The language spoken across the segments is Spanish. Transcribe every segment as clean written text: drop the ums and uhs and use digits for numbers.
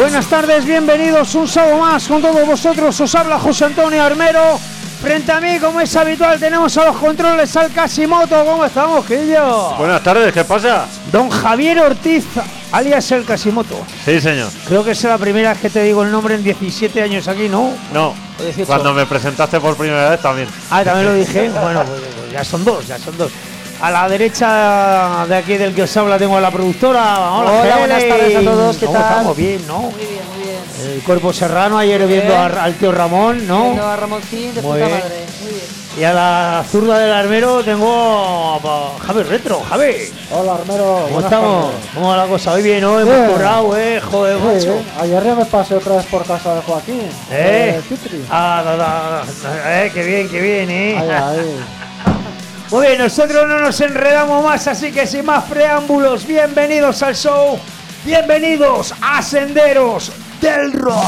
Buenas tardes, bienvenidos un sábado más con todos vosotros. Os habla José Antonio Armero. Frente a mí, como es habitual, tenemos a los controles al Casimoto. ¿Cómo estamos, Quillo? Buenas tardes, ¿qué pasa? Don Javier Ortiz, alias el Casimoto. Sí, señor. Creo que es la primera vez que te digo el nombre en 17 años aquí, ¿no? No, cuando me presentaste por primera vez también. Ah, también lo dije. Bueno, pues ya son dos. A la derecha de aquí del que os habla tengo a la productora. Hola, buenas tardes a todos, ¿qué tal? Estamos bien, ¿no? Muy bien. El cuerpo serrano, ayer viendo al tío Ramón, ¿no? Viendo a Ramoncín de Muy puta bien. madre, muy bien. Y a la zurda del Armero tengo a Javi Retro. Javi, Hola, Armero. ¿cómo estamos? ¿Cómo va la cosa? Hoy bien, ¿no? Bien. Hemos currado, joder, macho. Ayer ya me pasé otra vez por casa de Joaquín. Titri. Qué bien, Ahí. Muy bien, nosotros no nos enredamos más, así que sin más preámbulos, bienvenidos al show, bienvenidos a Senderos del Rock.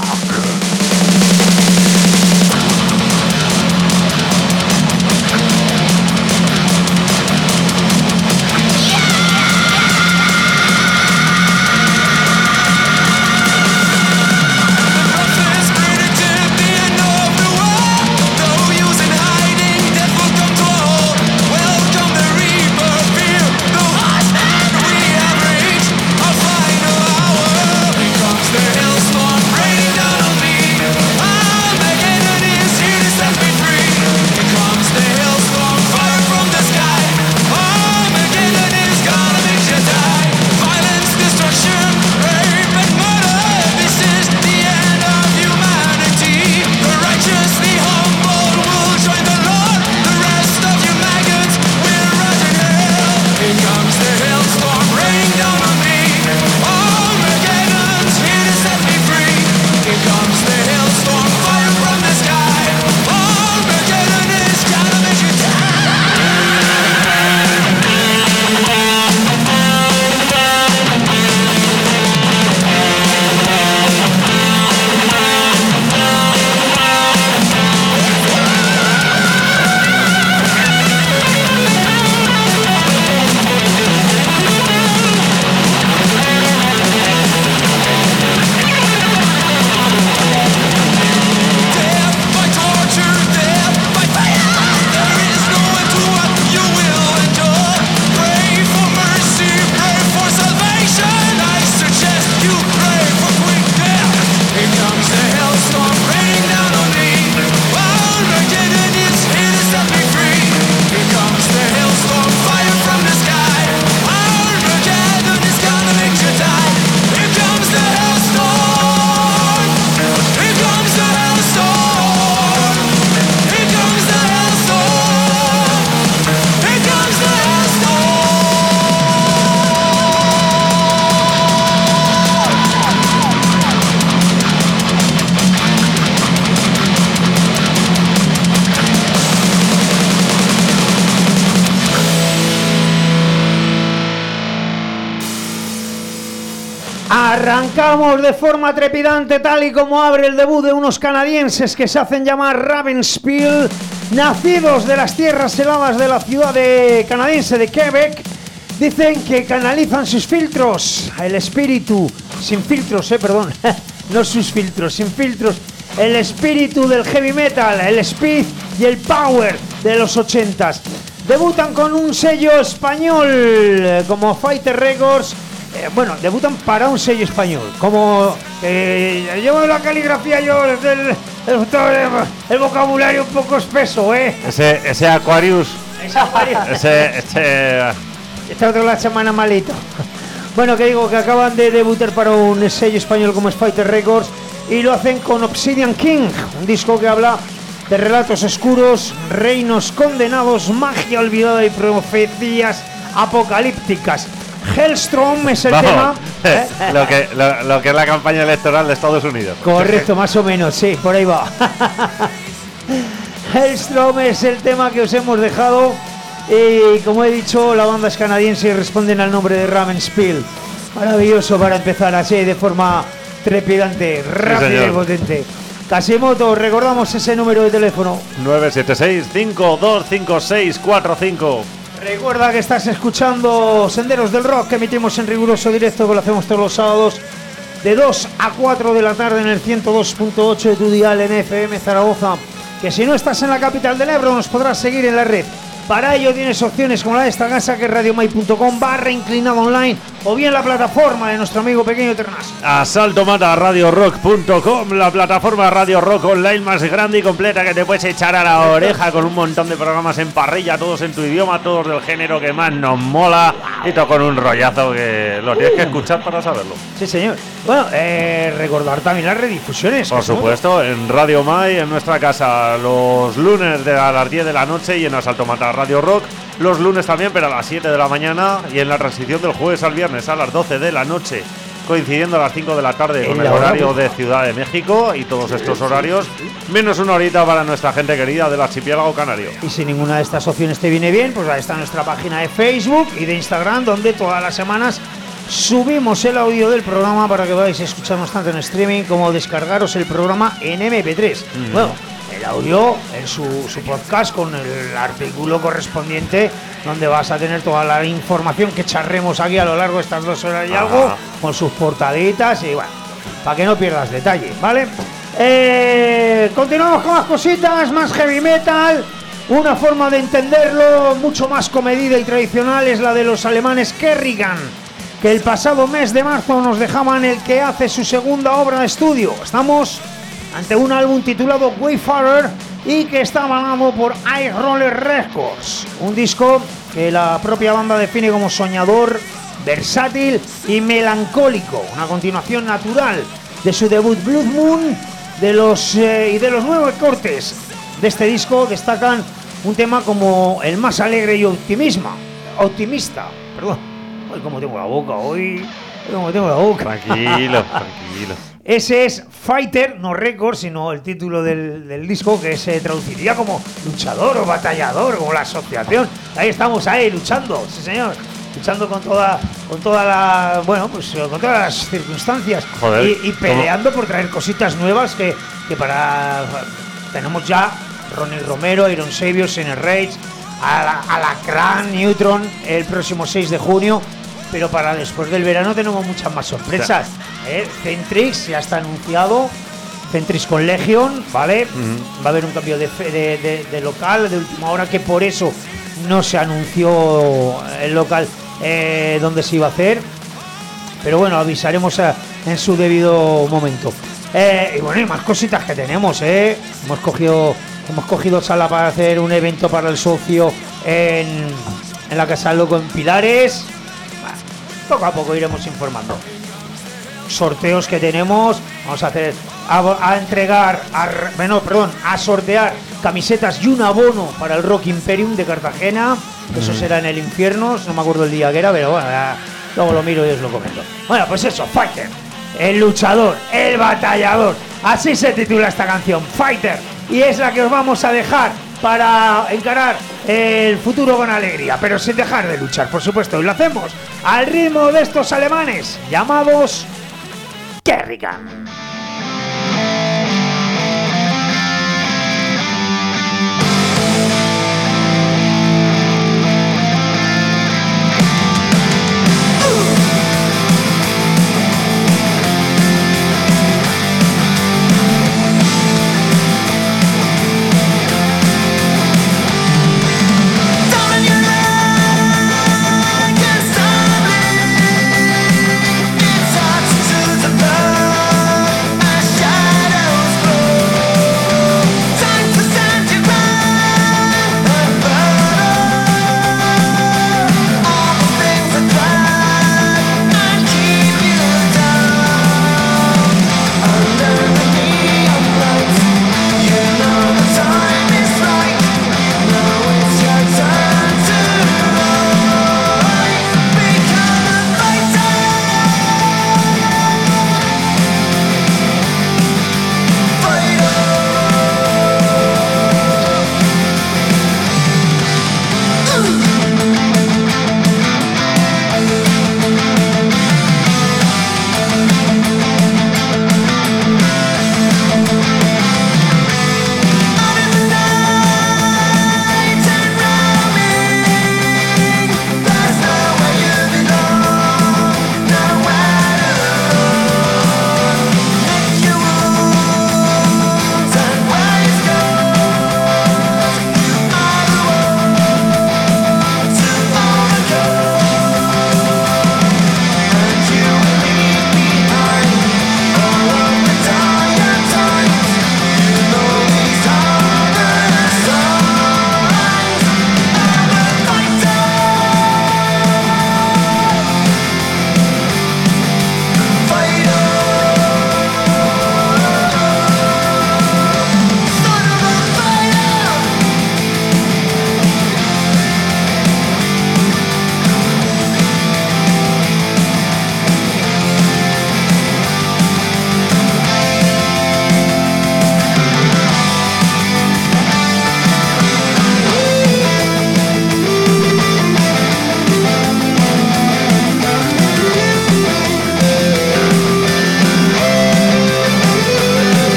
Arrancamos de forma trepidante, tal y como abre el debut de unos canadienses que se hacen llamar Ravenspiel, nacidos de las tierras heladas de la ciudad canadiense de Quebec. Dicen que canalizan sus filtros, el espíritu, sin filtros, no sus filtros, sin filtros, el espíritu del heavy metal, el speed y el power de los 80s. Debutan con un sello español como Fighter Records. Debutan para un sello español. Como llevo la caligrafía yo, el vocabulario un poco espeso, Ese Aquarius. Este otro la semana malito. Bueno, que digo que acaban de debutar para un sello español como es Fighter Records y lo hacen con Obsidian King, un disco que habla de relatos oscuros, reinos condenados, magia olvidada y profecías apocalípticas. Hellstrom es el tema. Lo que es la campaña electoral de Estados Unidos. Correcto, más o menos, sí, por ahí va. Hellstrom es el tema que os hemos dejado. Y como he dicho, la banda es canadiense y responden al nombre de Ravenspiel. Maravilloso para empezar así de forma trepidante, rápida y potente. Casimoto, recordamos ese número de teléfono: 976-525645. Recuerda que estás escuchando Senderos del Rock, que emitimos en riguroso directo, que lo hacemos todos los sábados de 2 a 4 de la tarde en el 102.8 de tu dial en FM Zaragoza. Que si no estás en la capital del Ebro nos podrás seguir en la red. Para ello tienes opciones como la de esta casa, que es radiomai.com/inclinado online, o bien la plataforma de nuestro amigo Pequeño Ternas. asaltomataradiorock.com, la plataforma Radio Rock online más grande y completa que te puedes echar a la oreja, con un montón de programas en parrilla, todos en tu idioma, todos del género que más nos mola, y todo con un rollazo que lo tienes que escuchar para saberlo. Sí, señor. Bueno, recordar también las redifusiones. Por supuesto, en Radio Mai, en nuestra casa, los lunes a las 10 de la noche, y en Asalto Matar Radio Rock los lunes también, pero a las 7 de la mañana, y en la transición del jueves al viernes a las 12 de la noche, coincidiendo a las 5 de la tarde con el horario de Ciudad de México, y todos estos horarios, menos una horita para nuestra gente querida del archipiélago canario. Y si ninguna de estas opciones te viene bien, pues ahí está nuestra página de Facebook y de Instagram, donde todas las semanas subimos el audio del programa para que podáis escucharnos tanto en streaming como descargaros el programa en MP3. Bueno, el audio en su podcast con el artículo correspondiente, donde vas a tener toda la información que charremos aquí a lo largo de estas 2 horas y algo, con sus portaditas y bueno, para que no pierdas detalle, ¿vale? Continuamos con más cositas, más heavy metal. Una forma de entenderlo mucho más comedida y tradicional es la de los alemanes Kerrigan, que el pasado mes de marzo nos dejaban el que hace su segunda obra de estudio. Estamos ante un álbum titulado Wayfarer y que está avalado por Ice Roller Records, un disco que la propia banda define como soñador, versátil y melancólico, una continuación natural de su debut Blood Moon. De los 9 cortes de este disco destacan un tema como el más alegre y optimista. Perdón, hoy como tengo la boca, Tranquilo. Ese es Fighter, no Record, sino el título del disco, que se traduciría como luchador o batallador, como la asociación. Ahí estamos, luchando, sí señor, luchando con todas las circunstancias. Joder, y peleando por traer cositas nuevas que tenemos ya Ronnie Romero, Iron Savior, Sinner Rage, Alacrán, Neutron el próximo 6 de junio. Pero para después del verano tenemos muchas más sorpresas. Centrix ya está anunciado. Centrix con Legion, ¿vale? Va a haber un cambio de local de última hora, que por eso no se anunció el local donde se iba a hacer. Pero bueno, avisaremos en su debido momento. Y bueno, y más cositas que tenemos, Hemos cogido sala para hacer un evento para el socio en la Casa del Loco en Pilares. Poco a poco iremos informando. Sorteos que tenemos. Vamos a hacer a sortear camisetas y un abono para el Rock Imperium de Cartagena. Eso será en el Infierno. No me acuerdo el día que era, pero bueno, luego lo miro y os lo comento. Bueno, pues eso, Fighter, el luchador, el batallador. Así se titula esta canción, Fighter. Y es la que os vamos a dejar para encarar el futuro con alegría, pero sin dejar de luchar, por supuesto. Y lo hacemos al ritmo de estos alemanes llamados Kerrigan. It's hard to the blood.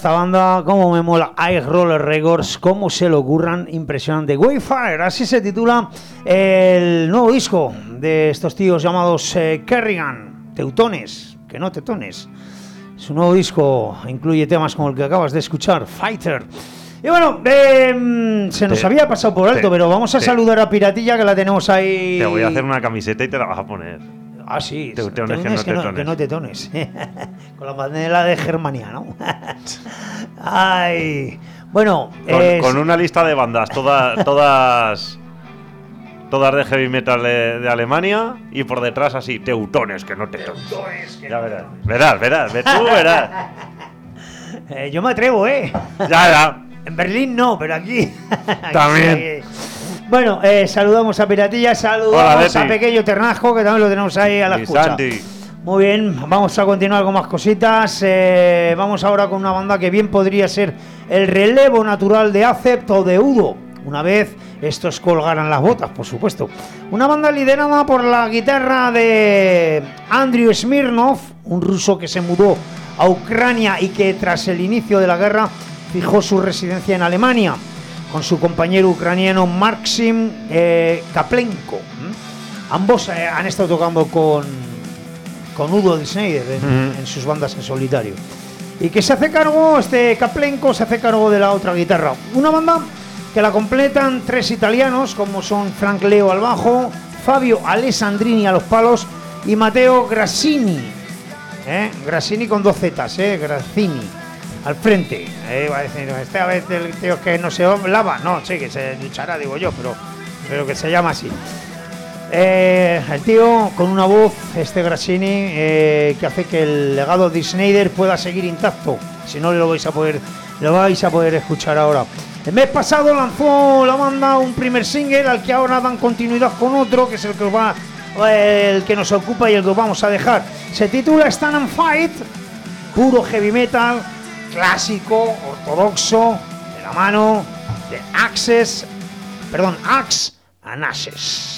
esta banda, cómo me mola Ice Roller Records, cómo se lo ocurran, impresionante. Wayfire, así se titula el nuevo disco de estos tíos llamados Kerrigan, Teutones, que no tetones. Su nuevo disco incluye temas como el que acabas de escuchar, Fighter. Y bueno, se nos había pasado por alto, pero vamos a saludar a Piratilla, que la tenemos ahí. Te voy a hacer una camiseta y te la vas a poner. Ah, sí, Teutones que no tetones. Con la bandera de Germania, ¿no? Ay, bueno, con una lista de bandas, todas de heavy metal de Alemania, y por detrás así, teutones, que no tetones. Ya verás, tú verás. Yo me atrevo, Ya. En Berlín no, pero aquí. También. Bueno, saludamos a Piratilla, saludamos a Pequeño Ternasco, que también lo tenemos ahí a la escucha. Santi. Muy bien, vamos a continuar con más cositas. Vamos ahora con una banda que bien podría ser el relevo natural de Acept o de Udo, una vez estos colgaran las botas, por supuesto. Una banda liderada por la guitarra de Andrew Smirnov, un ruso que se mudó a Ucrania y que tras el inicio de la guerra fijó su residencia en Alemania, con su compañero ucraniano Maxim Kaplenko. Ambos han estado tocando con Udo Schneider en sus bandas en solitario. Y que se hace cargo, Kaplenko se hace cargo de la otra guitarra. Una banda que la completan 3 italianos, como son Frank Leo al bajo, Fabio Alessandrini a los palos y Matteo Grassini. Grassini con 2 Zetas, Grassini al frente. Va a decir, a vez el tío que no se lava, no, sí, que se duchará, digo yo, pero que se llama así. El tío con una voz, Grassini, que hace que el legado de Schneider pueda seguir intacto. Si no, lo vais a poder escuchar ahora. El mes pasado lanzó la banda un primer single al que ahora dan continuidad con otro, que es el que nos ocupa y el que os vamos a dejar. Se titula Stand and Fight, puro heavy metal, clásico, ortodoxo, de la mano de Axe and Ashes.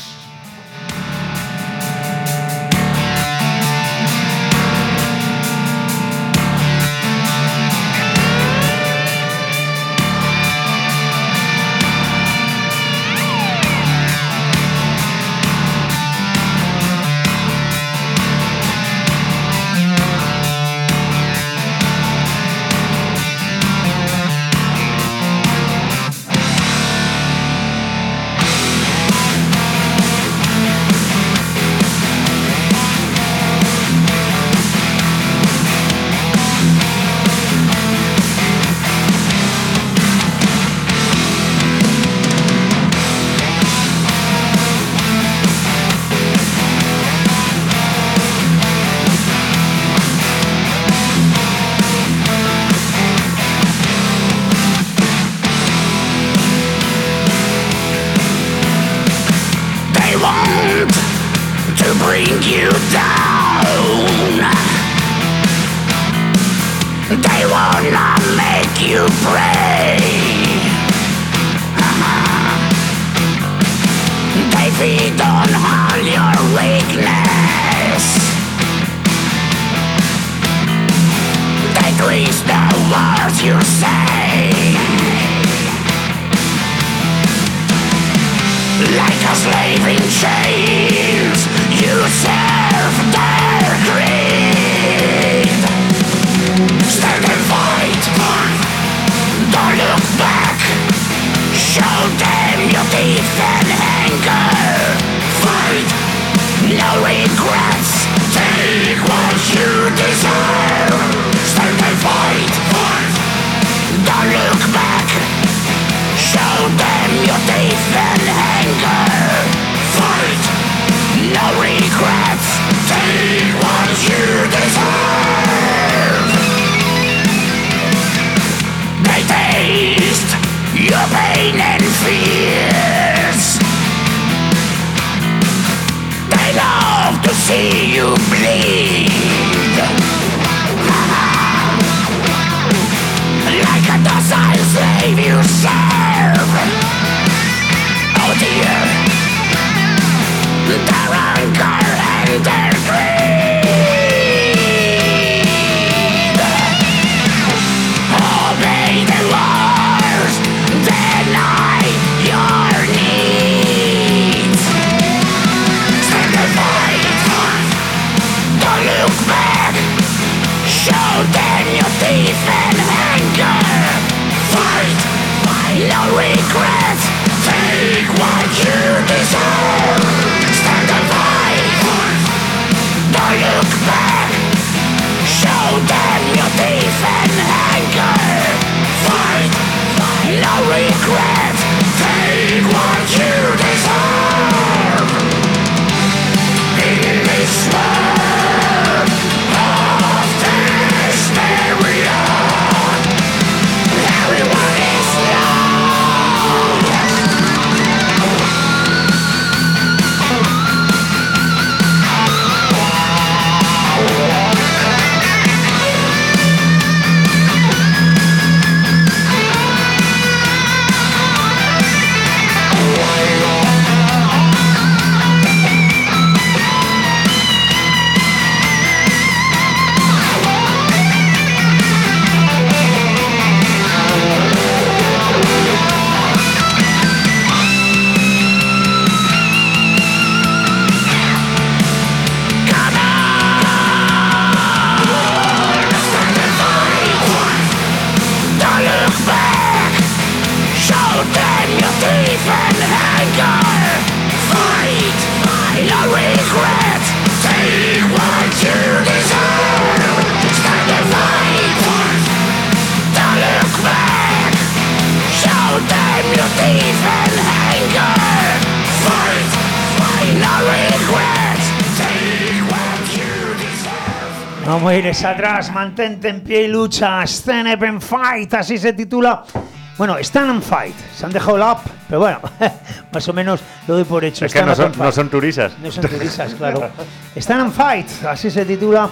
No mires atrás, mantente en pie y lucha. Stand up and fight, así se titula. Bueno, Stand and Fight. Se han dejado la app, pero bueno, más o menos lo doy por hecho. Es que no son turisas. No son turisas, claro. Stand and Fight, así se titula.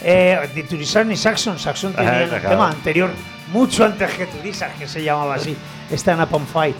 De Turisas ni Saxon. Saxon tenía un tema anterior, mucho antes que Turisas, que se llamaba así. Stand Up and Fight.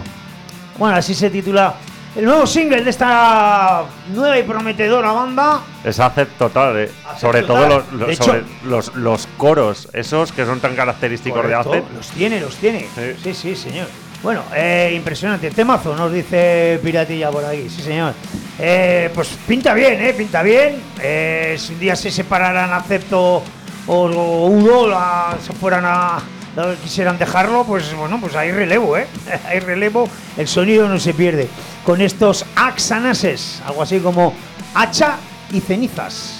Bueno, así se titula el nuevo single de esta nueva y prometedora banda. Es Accept total, Accept sobre total. todo los coros, esos que son tan característicos. Correcto, de Accept. Los tiene. Sí, señor. Bueno, impresionante. Temazo, nos dice Piratilla por aquí. Sí, señor. Pues pinta bien, pinta bien. Si un día se separaran Acepto o Udo, se fueran a... quisieran dejarlo, pues bueno, pues hay relevo, hay relevo, el sonido no se pierde. Con estos Axanases, algo así como hacha y cenizas.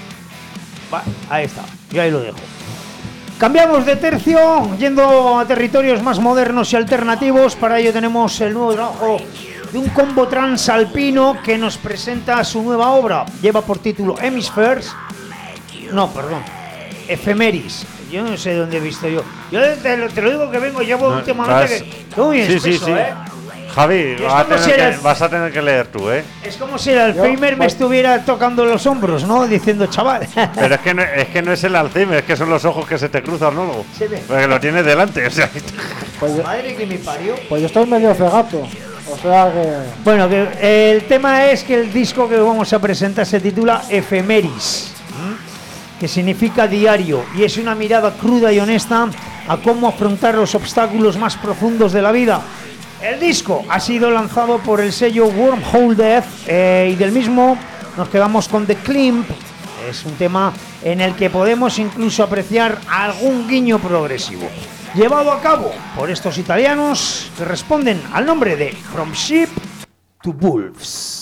Va, ahí está, yo ahí lo dejo. Cambiamos de tercio, yendo a territorios más modernos y alternativos. Para ello tenemos el nuevo trabajo de un combo transalpino que nos presenta su nueva obra. Lleva por título Hemispheres. No, perdón, Ephemeris. Yo no sé dónde he visto yo. Yo te lo digo que vengo, llevo últimamente que muy espeso, sí. Javi, vas a tener que leer tú, Es como si el Alzheimer me estuviera tocando los hombros, ¿no? Diciendo, chaval. Pero es que no es el Alzheimer, es que son los ojos que se te cruzan, ¿no? Se ve. Porque lo tienes delante, o sea. Pues, madre que me parió. Pues yo estoy medio cegato. O sea que... Bueno, que el tema es que el disco que vamos a presentar se titula Ephemeris, que significa diario, y es una mirada cruda y honesta a cómo afrontar los obstáculos más profundos de la vida. El disco ha sido lanzado por el sello Wormhole Death, y del mismo nos quedamos con The Climb. Es un tema en el que podemos incluso apreciar algún guiño progresivo, llevado a cabo por estos italianos que responden al nombre de From Sheep to Wolves.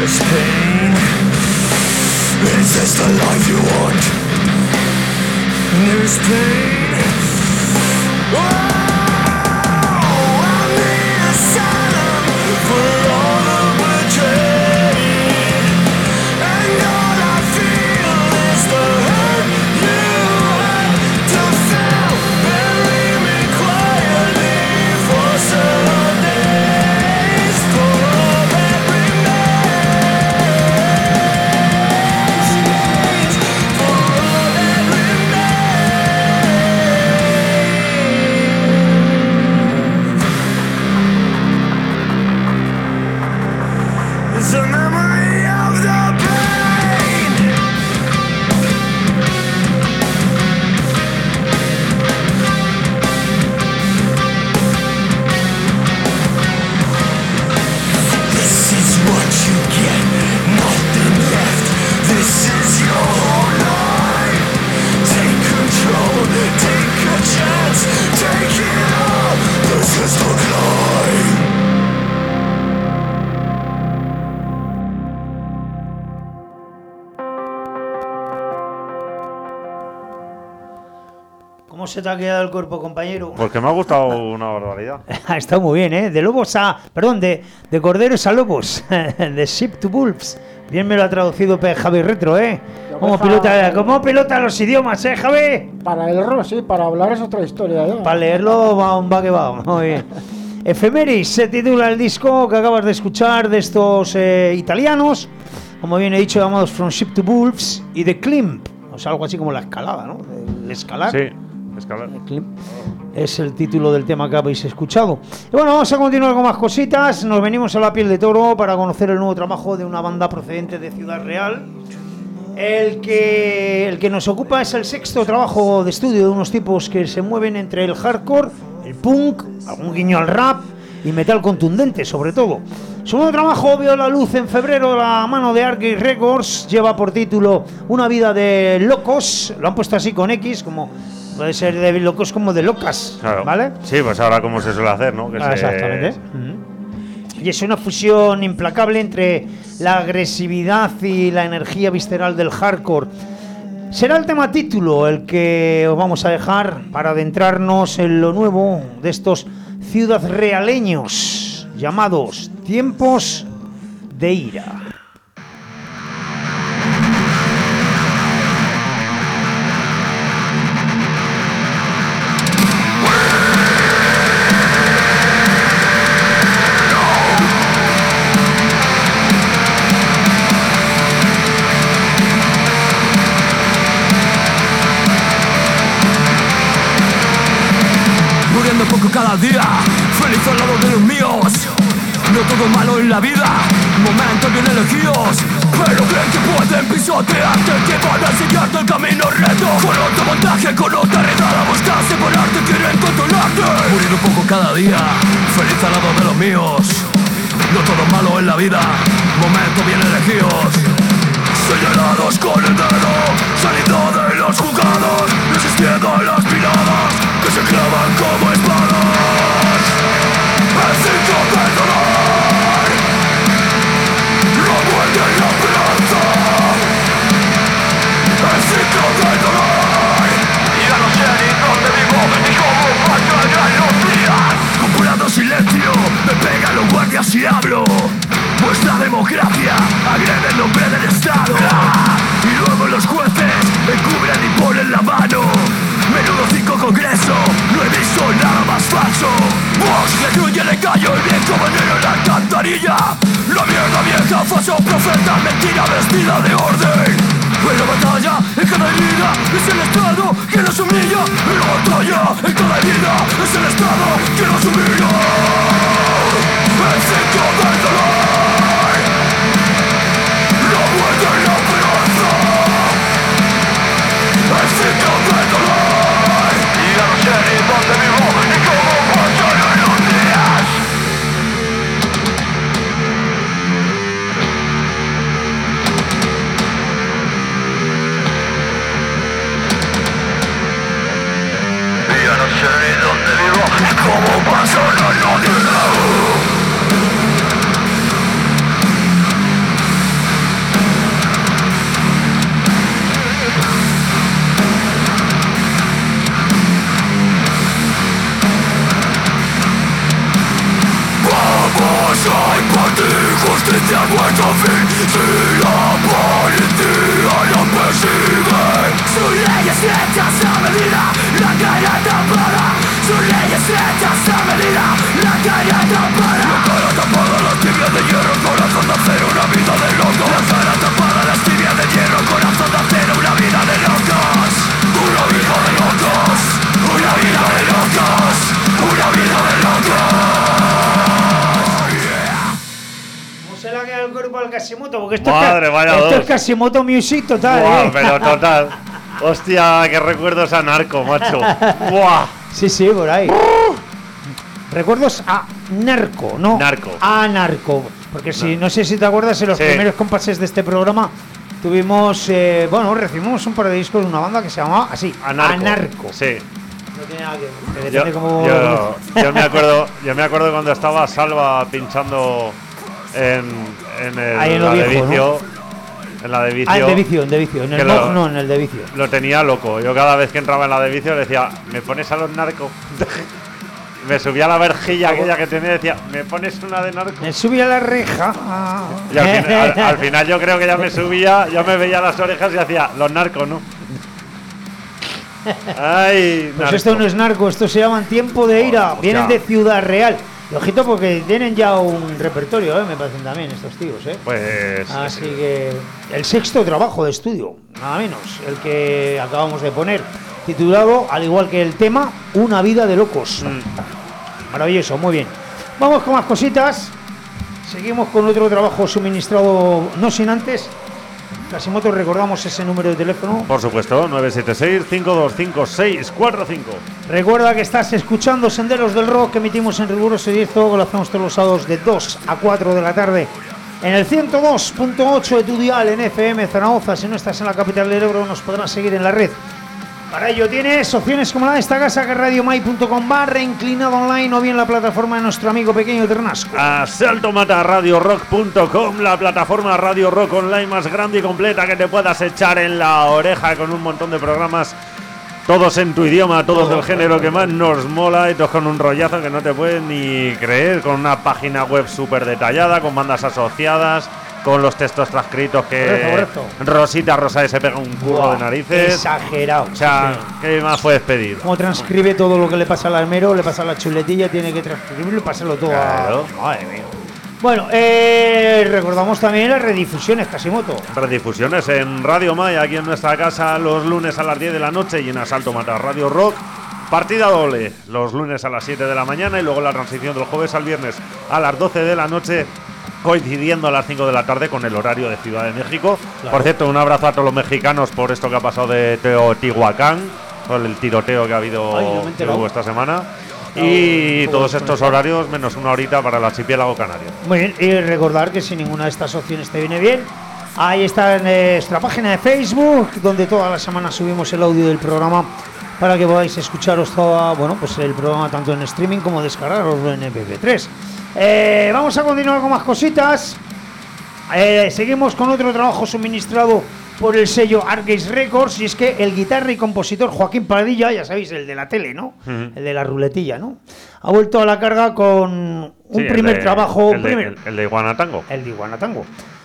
this pain? Is this the life you want? There's pain. Oh, I'm the asylum for all the betrayed, and all I feel is the hurt you had to feel. Bury me quietly for some days, for that remains, for all that remains. It's a memory of the pain. This is what you get, nothing left. This is your whole life. Take control, take a chance, take it all. This is the climb. ¿Cómo se te ha quedado el cuerpo, compañero? Porque me ha gustado una barbaridad. Ha estado muy bien, ¿eh? De lobos a... Perdón, de corderos a lobos. De sheep to wolves. Bien me lo ha traducido Javi Retro, ¿eh? ¿Cómo pilota los idiomas, Javi? Para el rock, sí, para hablar es otra historia. ¿no? Para leerlo va que va. Muy bien. Ephemeris se titula el disco que acabas de escuchar de estos italianos. Como bien he dicho, llamados From Sheep to Wolves y The Climb. O sea, algo así como la escalada, ¿no? El escalar. Sí, escalar. The Climb. Es el título del tema que habéis escuchado. Y bueno, vamos a continuar con más cositas. Nos venimos a la piel de toro para conocer el nuevo trabajo de una banda procedente de Ciudad Real. El que nos ocupa es el sexto trabajo de estudio de unos tipos que se mueven entre el hardcore, el punk, algún guiño al rap y metal contundente, sobre todo. Su nuevo trabajo vio la luz en febrero de la mano de Arcade Records. Lleva por título Una vida de locos. Lo han puesto así con X, como... Puede ser de locos como de locas, Claro. ¿vale? Sí, pues ahora como se suele hacer, ¿no? Que Exactamente. Y es una fusión implacable entre la agresividad y la energía visceral del hardcore. Será el tema título el que os vamos a dejar para adentrarnos en lo nuevo de estos ciudadrealeños llamados Tiempos de Ira. Muriendo poco cada día, feliz al lado de los míos. No todo malo en la vida, momentos bien elegidos, pero creen que pueden pisotearte, que van a enseñarte el camino recto. Con otro montaje, con otra redada, buscan separarte, quieren controlarte. Muriendo poco cada día, feliz al lado de los míos. No todo malo en la vida, momentos bien elegidos, señalados con el dedo, saliendo de los juzgados, resistiendo las miradas que se clavan como espadas. El ciclo del dolor, la muerte y la esperanza. El ciclo del dolor, ya no sé ni dónde vivo ni cómo pasan los días. Con purado silencio me pegan los guardias y hablo. Vuestra democracia agrede el nombre del Estado. Y luego los jueces encubren y ponen la mano. Menudo cinco congreso, no he visto nada más falso. Vox destruye el engaño, el viejo veneno en la alcantarilla. La mierda vieja, falso profeta, mentira vestida de orden. En la batalla, en cada herida, es el Estado que nos humilla. En la batalla, en cada herida, es el Estado que nos humilla. El ciclo del dolor, la muerte y la esperanza. El ciclo del dolor, ya no sé ni dónde vivo ni cómo pasan los días. Ya no sé ni dónde vivo ni cómo pasan los días. justicia ha muerto fin si la policía la persigue. Sus leyes hechas a medida, la calle tapada. Sus leyes hechas a medida, la calle tapada. La cara tapada, las tibias de hierro, corazón de acero, una vida de locos. La cara tapada, las tibias de hierro, corazón de acero, una vida de locos. Una vida de locos, una vida de locos, una vida de locos. Se le ha quedado el cuerpo al Casimoto, porque esto, Madre, vaya esto dos. es Casimoto Music total. Buah, pero total. Hostia, qué recuerdos a Narco, macho. Buah. Sí, sí, por ahí. Recuerdos a Narco, ¿no? Narco. A Narco. Porque si no sé si te acuerdas, en los Sí. primeros compases de este programa tuvimos, recibimos un par de discos de una banda que se llamaba así, Anarco. Sí. No tiene nada que ver. Yo, Depende cómo- yo me acuerdo cuando estaba Salva pinchando en el Ahí en lo la de viejo, vicio. En la de vicio. Ah, en de vicio. En Que el lo- Mog no, en el de vicio. Lo tenía loco. Yo cada vez que entraba en la de vicio le decía, ¿me pones a los narcos? Me subía a la verjilla aquella que tenía y decía, ¿me pones una de narco? Me subí a la reja. Y al final yo creo que ya me subía, ya me veía las orejas y hacía, los narcos, ¿no? Ay, Pues narco. esto no es narco, esto se llaman Tiempo de Ira. Hostia. Vienen de Ciudad Real. Y ojito porque tienen ya un repertorio, me parecen también estos tíos, Pues Así que el sexto trabajo de estudio, nada menos, el que acabamos de poner, titulado, al igual que el tema, Una vida de locos. Maravilloso, muy bien. Vamos con más cositas. Seguimos con otro trabajo suministrado, no sin antes. Casimoto, recordamos ese número de teléfono. por supuesto, 976-525-645. Recuerda que estás escuchando Senderos del Rock, que emitimos en riguroso directo, lo hacemos todos los sábados de 2 a 4 de la tarde en el 102.8 de tu dial en FM Zaragoza. Si no estás en la capital del Ebro, nos podrás seguir en la red. Para ello tienes opciones como la de esta casa, que es radiomai.com/inclinado online, o bien la plataforma de nuestro amigo pequeño Ternasco. Asaltomatarradiorock.com, la plataforma Radio Rock online más grande y completa que te puedas echar en la oreja, con un montón de programas, todos en tu idioma, todos del género que más nos mola, y todos con un rollazo que no te puedes ni creer, con una página web súper detallada, con bandas asociadas, con los textos transcritos que Correcto. Rosita Rosa se pega un curro Buah, de narices. Exagerado. O sea, Sí. ¿qué más puedes pedir? Como transcribe todo lo que le pasa al almero, le pasa a la chuletilla, tiene que transcribirlo y pasarlo todo Claro. a... Madre mía. Bueno, recordamos también las redifusiones, Casimoto. Redifusiones en Radio Maya, aquí en nuestra casa, los lunes a las 10 de la noche, y en Asalto Mata Radio Rock. Partida doble, los lunes a las 7 de la mañana, y luego la transición del jueves al viernes a las 12 de la noche, coincidiendo a las 5 de la tarde con el horario de Ciudad de México. Claro. Por cierto, un abrazo a todos los mexicanos por esto que ha pasado de Teotihuacán, por el tiroteo que ha habido, Ay, no me he que enterado. hubo esta semana. Y todo todos esto estos horarios menos una horita para el archipiélago canario. Muy bien, y recordar que si ninguna de estas opciones te viene bien, ahí está en nuestra página de Facebook, donde todas las semanas subimos el audio del programa para que podáis escucharos pues el programa tanto en streaming como descargaroslo en MP3. Vamos a continuar con más cositas. Seguimos con otro trabajo suministrado por el sello Arcade Records, y es que el guitarra y compositor Joaquín Padilla, ya sabéis, el de la tele, ¿no? Ujú. El de la ruletilla, ¿no? Ha vuelto a la carga con un Sí, primer trabajo. El de Iguana Tango. El de Iguana Tango.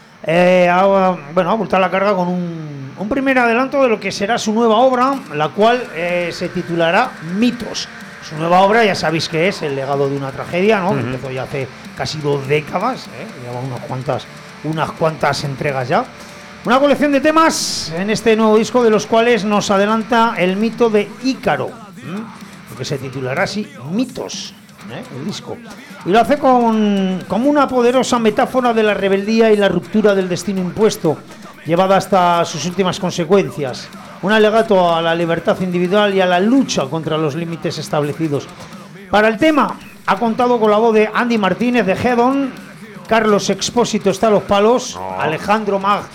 Ha vuelto a la carga con un primer adelanto de lo que será su nueva obra, la cual se titulará Mitos. Su nueva obra, ya sabéis que es El legado de una tragedia, ¿no? Que empezó ya hace casi 2 décadas, lleva unas cuantas entregas ya. Una colección de temas en este nuevo disco, de los cuales nos adelanta el mito de Ícaro, que se titulará así, Mitos, el disco. Y lo hace como una poderosa metáfora de la rebeldía y la ruptura del destino impuesto, llevada hasta sus últimas consecuencias. Un alegato a la libertad individual y a la lucha contra los límites establecidos. Para el tema ha contado con la voz de Andy Martínez de Hedon, Carlos Expósito está a los palos, Alejandro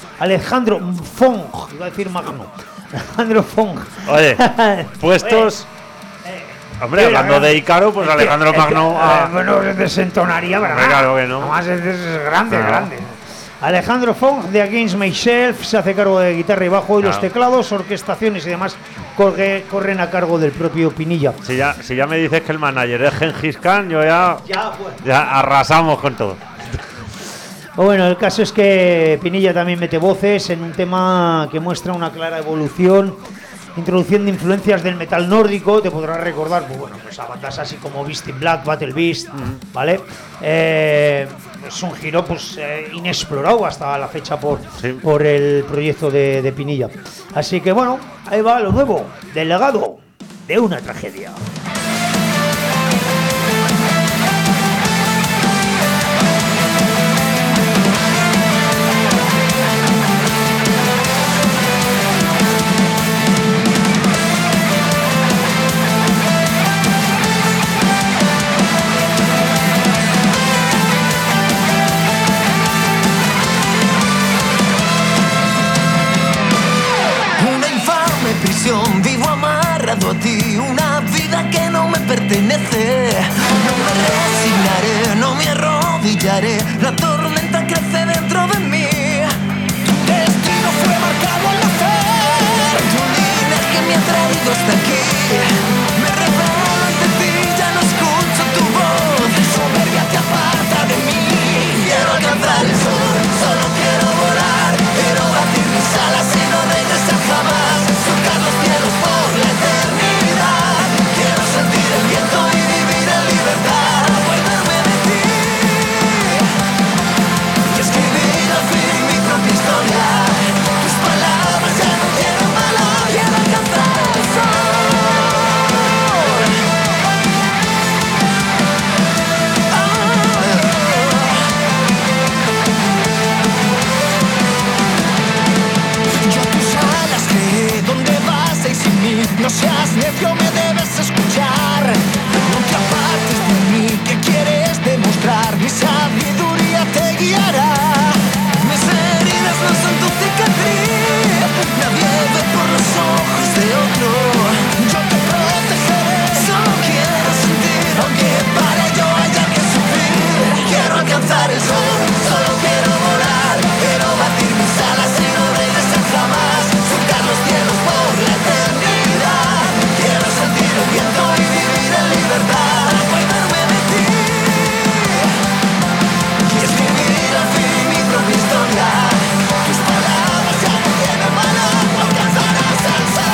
Fong, iba a decir Magno, Alejandro Fong. Oye, puestos. Hombre, Mira, hablando de Ícaro, pues Alejandro Magno. Bueno, desentonaría, ¿verdad? Hombre, claro que no. Además es grande, Claro. grande. Alejandro Fong de Against Myself se hace cargo de guitarra y bajo, y los Claro. teclados, orquestaciones y demás corren a cargo del propio Pinilla. Si ya me dices que el manager es Gengis Khan, yo ya Ya, pues. arrasamos con todo. Bueno, el caso es que Pinilla también mete voces en un tema que muestra una clara evolución, introduciendo influencias del metal nórdico. Te podrás recordar, pues bueno, pues a bandas así como Beast in Black, Battle Beast, ¿vale? Es un giro pues inexplorado hasta la fecha por el proyecto de Pinilla. Así que bueno, ahí va lo nuevo del legado de una tragedia. Vivo amarrado a ti, una vida que no me pertenece. No me resignaré, no me arrodillaré. La tormenta crece dentro de mí. Tu destino fue marcado al nacer. Tu linaje me ha traído hasta aquí. Me revelo ante ti, ya no escucho tu voz. Soberbia te aparta de mí. Quiero alcanzar el sol, solo quiero volar. Quiero batir mis alas y no regresar jamás. Tocar los cielos por la eternidad. Quiero sentir el viento y vivir en libertad. Volverme de ti y escribir al fin mi propia historia. Tus palabras ya no tienen valor. Quiero alcanzar el sol. Yo tus alas creé. ¿Dónde vas a ir sin mí? No seas necio, me debes escuchar. No te apartes de mí, ¿qué quieres demostrar? Mi sabiduría te guiará. Mis heridas no son tu cicatriz. Nadie ve por los ojos de otro. Yo te protegeré. Solo quiero sentir, aunque para ello haya que sufrir. Quiero alcanzar el sol, solo quiero volar. Quiero batir mis alas y no regresar jamás. Surcar los cielos por la eternidad. Quiero sentir el viento y vivir en libertad. Volverme de ti y escribir al fin mi propia historia. Tus palabras ya no tienen valor. Alcanzarás el sol.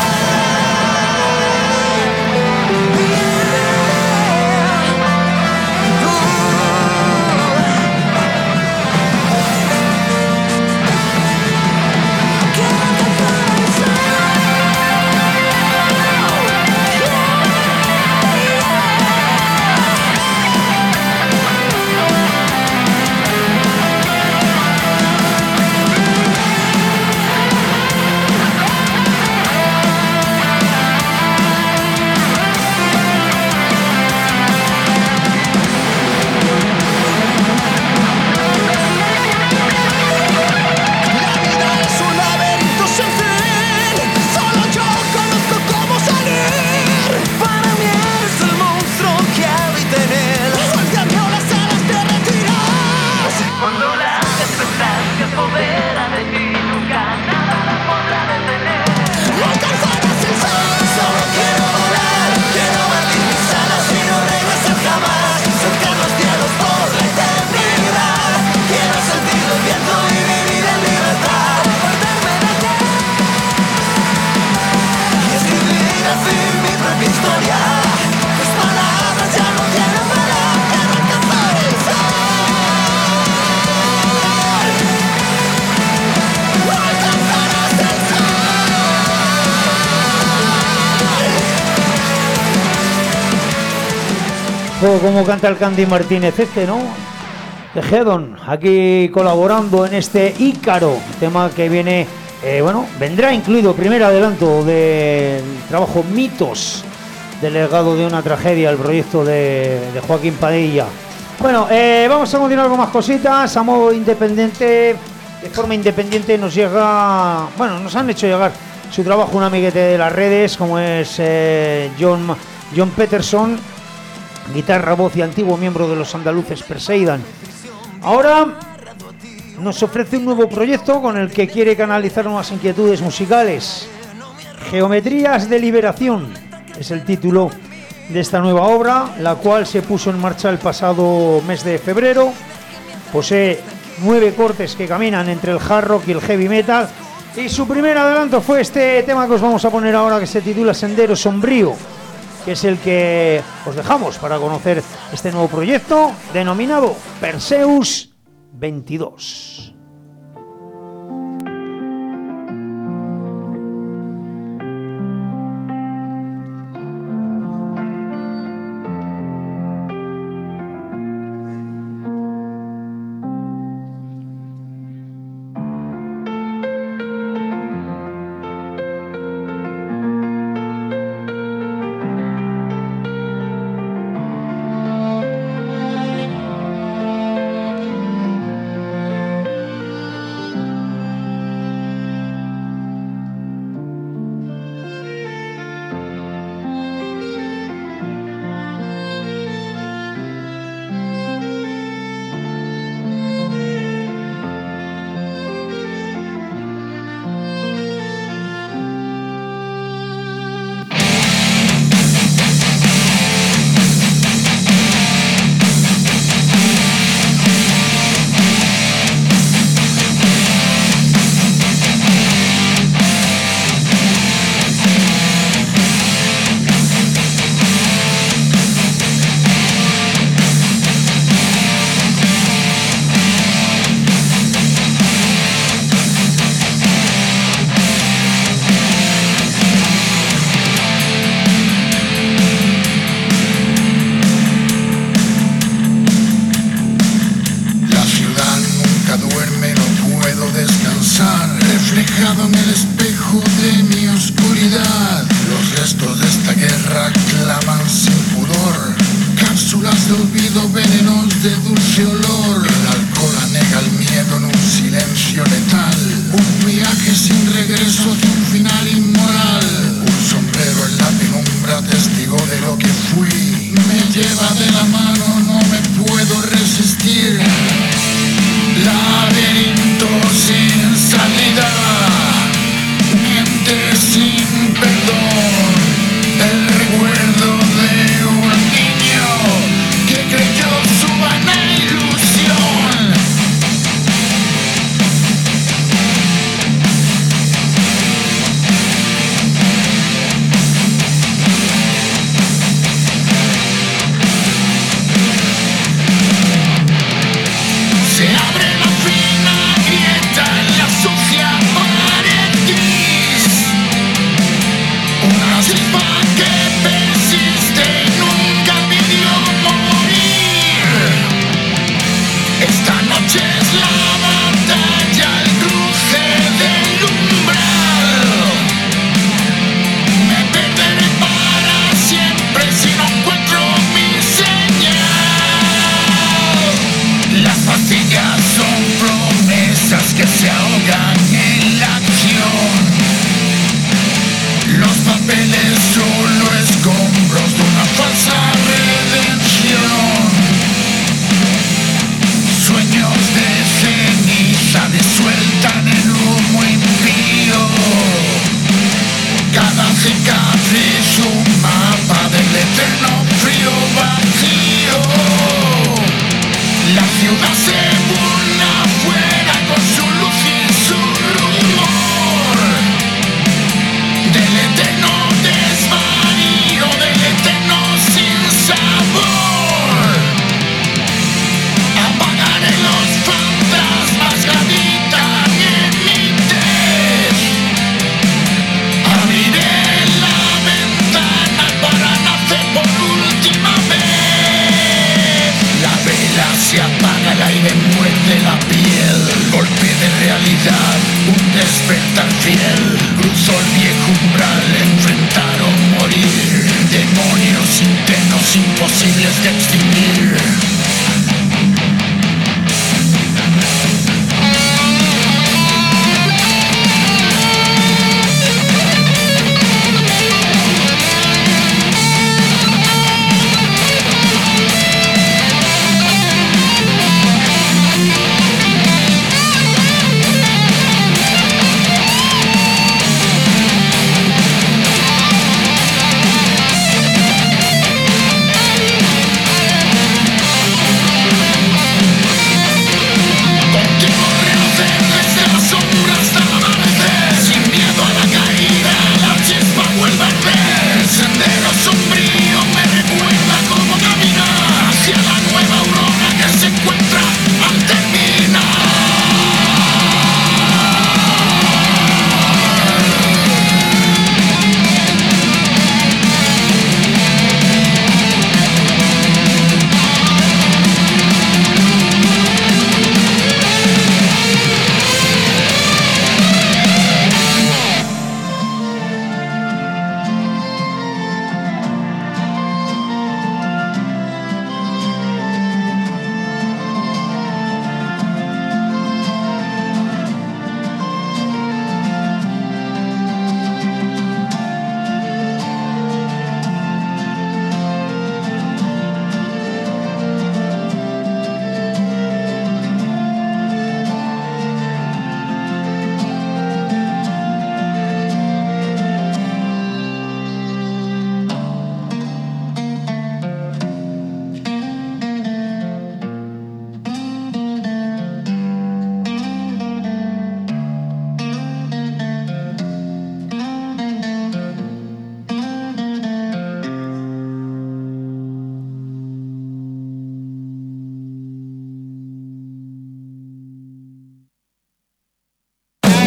Como canta el Candy Martínez ¿no? De Hedon, aquí colaborando en este Ícaro, tema que viene, vendrá incluido primer adelanto del trabajo Mitos, del legado de una tragedia, el proyecto de Joaquín Padilla. Bueno, vamos a continuar con más cositas, a modo independiente, de forma independiente nos han hecho llegar su trabajo un amiguete de las redes, como es John Peterson, guitarra, voz y antiguo miembro de los andaluces Perseidan. Ahora nos ofrece un nuevo proyecto con el que quiere canalizar nuevas inquietudes musicales. Geometrías de Liberación es el título de esta nueva obra, la cual se puso en marcha el pasado mes de febrero. Posee 9 cortes que caminan entre el hard rock y el heavy metal. Y su primer adelanto fue este tema que os vamos a poner ahora, que se titula Sendero Sombrío, que es el que os dejamos para conocer este nuevo proyecto denominado Perseus 22.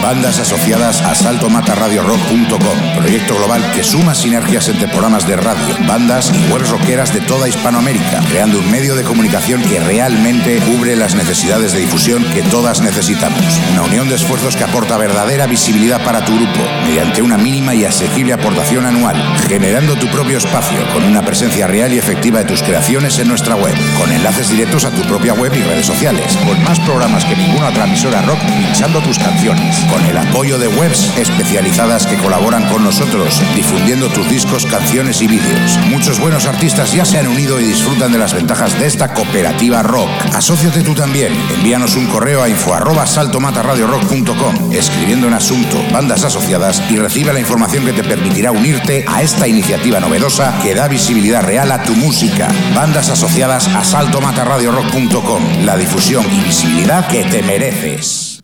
Bandas asociadas a saltomatarradiorock.com, proyecto global que suma sinergias entre programas de radio, bandas y webs rockeras de toda Hispanoamérica, creando un medio de comunicación que realmente cubre las necesidades de difusión que todas necesitamos. Una unión de esfuerzos que aporta verdadera visibilidad para tu grupo, mediante una mínima y asequible aportación anual, generando tu propio espacio, con una presencia real y efectiva de tus creaciones en nuestra web, con enlaces directos a tu propia web y redes sociales, con más programas que ninguna otra emisora rock pinchando tus canciones, con el apoyo de webs especializadas que colaboran con nosotros, difundiendo tus discos, canciones y vídeos. Muchos buenos artistas ya se han unido y disfrutan de las ventajas de esta cooperativa rock. Asóciate tú también. Envíanos un correo a info@saltomatarradiorock.com, escribiendo en asunto Bandas Asociadas, y recibe la información que te permitirá unirte a esta iniciativa novedosa que da visibilidad real a tu música. Bandas asociadas a saltomatarradiorock.com, la difusión y visibilidad que te mereces.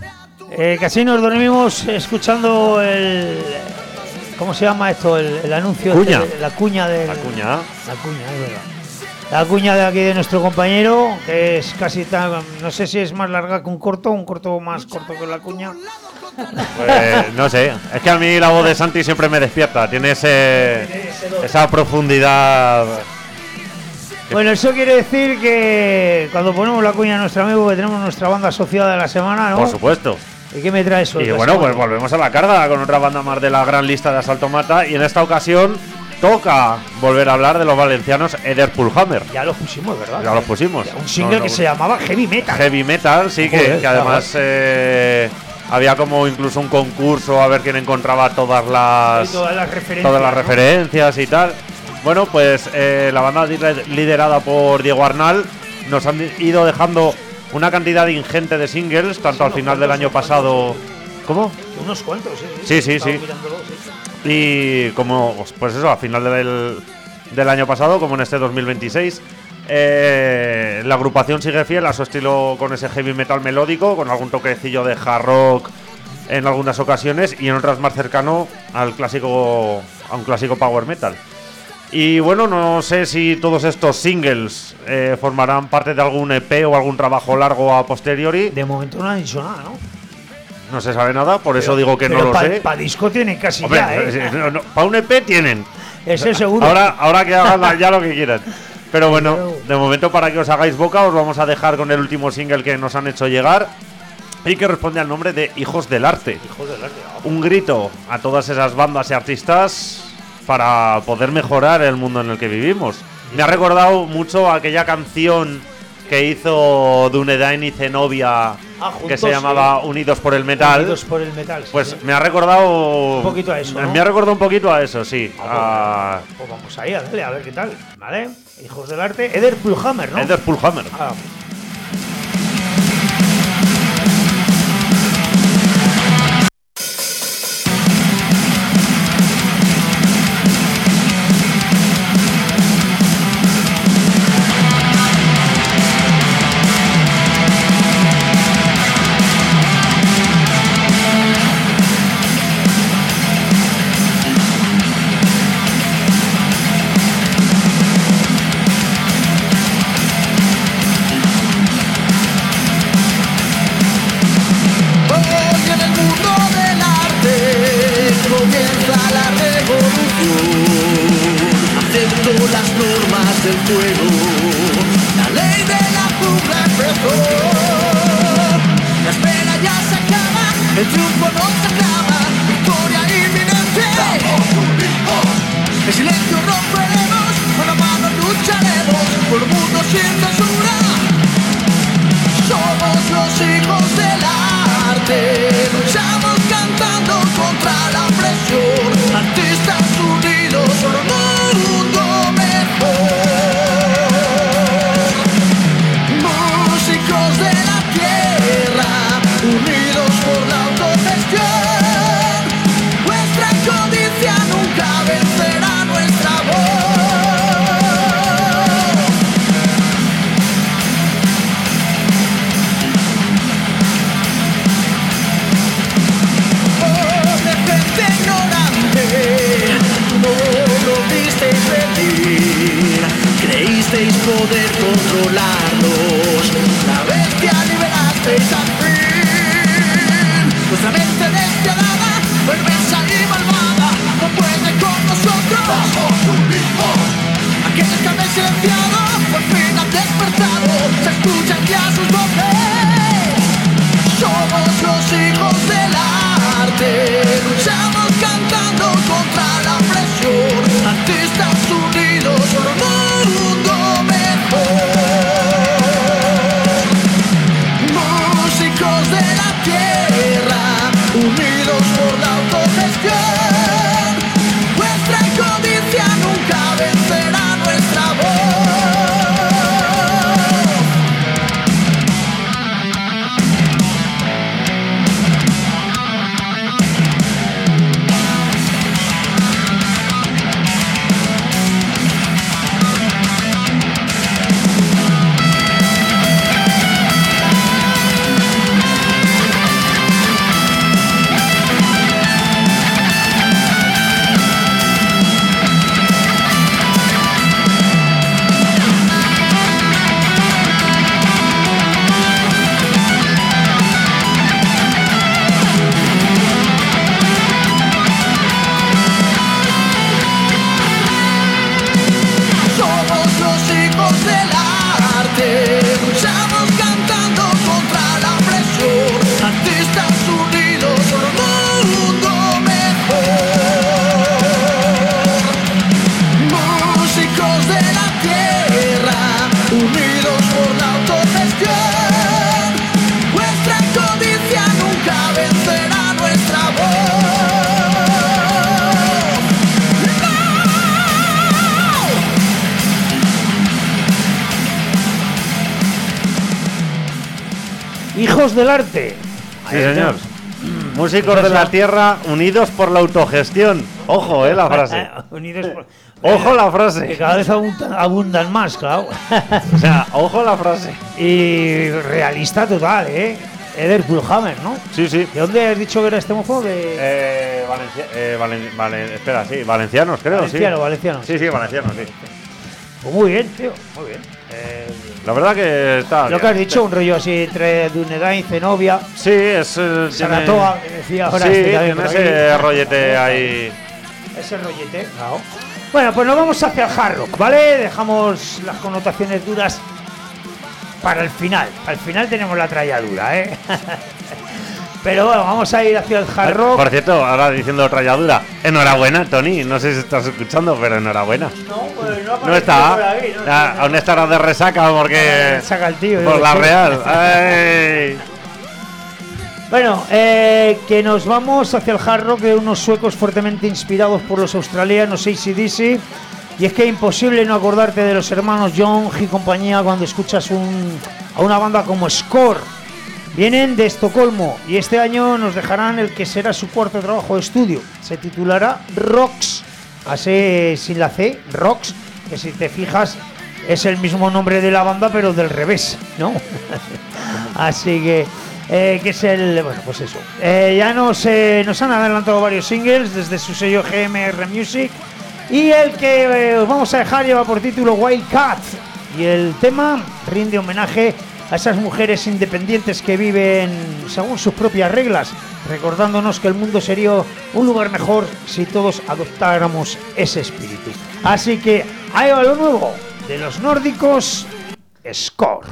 Casi nos dormimos escuchando el... ¿Cómo se llama esto? El anuncio. Cuña. La cuña de... La cuña. La cuña, es verdad. La cuña de aquí de nuestro compañero, que es casi tan... No sé si es más larga que un corto más corto que la cuña. Pues no sé, es que a mí la voz de Santi siempre me despierta, tiene esa profundidad. Bueno, eso quiere decir que cuando ponemos la cuña a nuestro amigo, que tenemos nuestra banda asociada de la semana, ¿no? Por supuesto. ¿Y qué me trae eso? Y bueno, pues volvemos a la carga con otra banda más de la gran lista de Asalto Mata, y en esta ocasión toca volver a hablar de los valencianos Eder Pullhammer. Ya lo pusimos, ¿verdad? Ya lo pusimos. Un single que se llamaba Heavy Metal. Heavy Metal, sí, Joder, que además había como incluso un concurso a ver quién encontraba todas las referencias y tal. Bueno, pues la banda liderada por Diego Arnal nos han ido dejando una cantidad ingente de singles, tanto al final del año pasado. ¿Cómo? Unos cuantos, sí. Y como, pues eso, a final del año pasado, como en este 2026, la agrupación sigue fiel a su estilo, con ese heavy metal melódico, con algún toquecillo de hard rock en algunas ocasiones, y en otras más cercano a un clásico power metal. Y bueno, no sé si todos estos singles formarán parte de algún EP o algún trabajo largo a posteriori. De momento no han dicho nada, ¿no? No se sabe nada, por eso digo que no lo sé. Para disco tienen casi. Hombre, ya, para un EP tienen. Eso seguro. Ahora que hagan ya lo que quieran. Pero bueno, de momento, para que os hagáis boca, os vamos a dejar con el último single que nos han hecho llegar y que responde al nombre de Hijos del Arte. Hijos del Arte. Un grito a todas esas bandas y artistas para poder mejorar el mundo en el que vivimos. Me ha recordado mucho aquella canción que hizo Dunedain y Zenobia, que se llamaba Unidos por el Metal. Unidos por el Metal. Pues me ha recordado un poquito a eso, ¿no? Me ha recordado un poquito a eso, sí. Pues vamos ahí, dale, a ver qué tal, ¿vale? Hijos del Arte, Eder Pullhammer, ¿no? Eder Pullhammer. del fuego, la ley de la jungla empezó. La espera ya se acaba, el triunfo nos acaba, victoria inminente. Estamos unidos. El silencio romperemos, con la mano lucharemos, por un mundo sin censura. Somos los hijos del arte, luchamos cantando contra la presión. Artistas unidos por un mundo mejor. Músicos de la tierra, unidos por la autogestión. Nuestra codicia nunca vencerá nuestra voz. Pobre gente ignorante, no lo visteis venir, creísteis poder controlarlos, la bestia liberasteis al fin. Vuestra mente despiadada, perversa y malvada, no puede con nosotros. Somos un mismo. Aquellos que habéis silenciado, por fin han despertado, se escuchan ya sus voces. Somos los hijos del arte, luchamos cantando contra la presión. Artistas unidos por un mundo mejor. Músicos de la tierra, unidos por la autogestión. Vuestra codicia nunca vencerá nuestra voz. Hijos del arte. Sí, señor. Músicos de la tierra unidos por la autogestión. Ojo, la frase. Unidos por... Ojo la frase. Que cada vez abundan más, claro. O sea, ojo la frase. Y realista total, ¿eh? Eder Pulhammer, ¿no? Sí, sí. ¿De dónde has dicho que era este mofo? Espera, sí, valencianos, creo, Valenciano. Sí, valencianos, sí. Pues muy bien, tío, muy bien. La verdad que está Lo bien. que has dicho, un rollo así entre Dunedin y Zenobia. Sí, es... Saratoga, que decía ahora. Sí, este también tiene por ese aquí. rollete ahí. Ese rollete, claro. Bueno, pues nos vamos hacia el hard rock, ¿vale? Dejamos las connotaciones duras para el final. Al final tenemos la tralladura, ¿eh? Pero bueno, vamos a ir hacia el hard rock. Por cierto, ahora diciendo tralladura, enhorabuena, Tony. No sé si estás escuchando, pero enhorabuena. No, pues No está. por ahí, ¿no? Aún estará de resaca porque. Saca el tío. Por la Real. ¡Ay! Bueno, que nos vamos hacia el hard rock de unos suecos fuertemente inspirados por los australianos AC/DC. Y es que es imposible no acordarte de los hermanos Young y compañía cuando escuchas a una banda como Score. Vienen de Estocolmo y este año nos dejarán el que será su cuarto trabajo de estudio. Se titulará Rocks, así sin la C, Rocks, que si te fijas es el mismo nombre de la banda pero del revés, ¿no? Así que es el... Bueno, pues eso. Ya nos han adelantado varios singles desde su sello GMR Music y el que os vamos a dejar lleva por título Wild Cat y el tema rinde homenaje a esas mujeres independientes que viven según sus propias reglas, recordándonos que el mundo sería un lugar mejor si todos adoptáramos ese espíritu. Así que ahí va lo nuevo de los nórdicos, Score.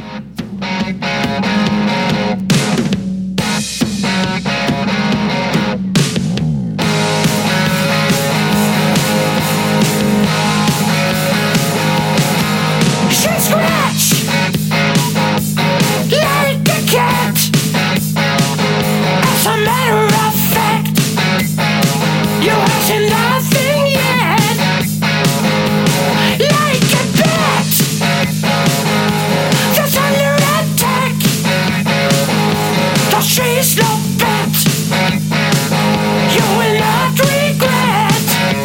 As a matter of fact, you hasn't nothing yet. Like a bat that's under attack. Though she's no bet, you will not regret.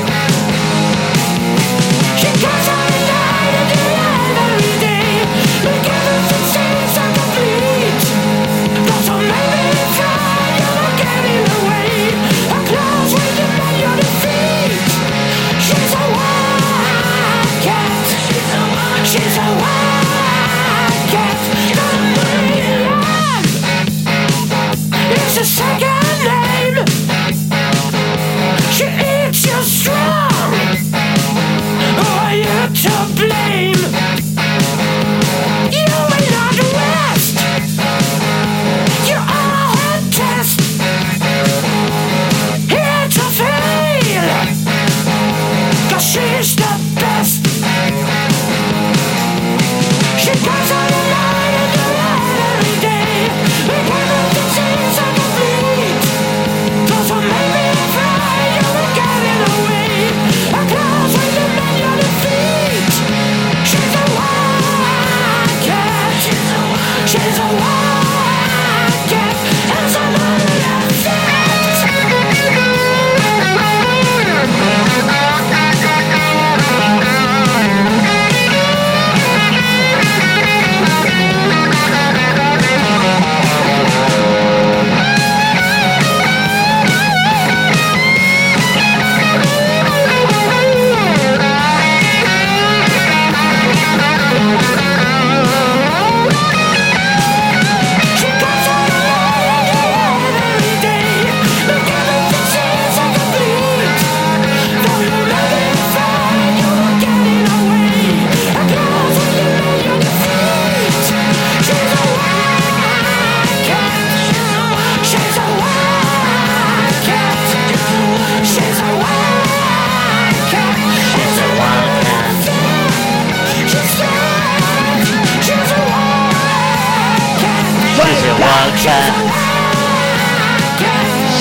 She goes on and died at the end every day. Look at the success and complete. Though so maybe try, you don't get it away. A close way to bend your defeat. She's a wild cat. She's a wild cat. Come on, love. It's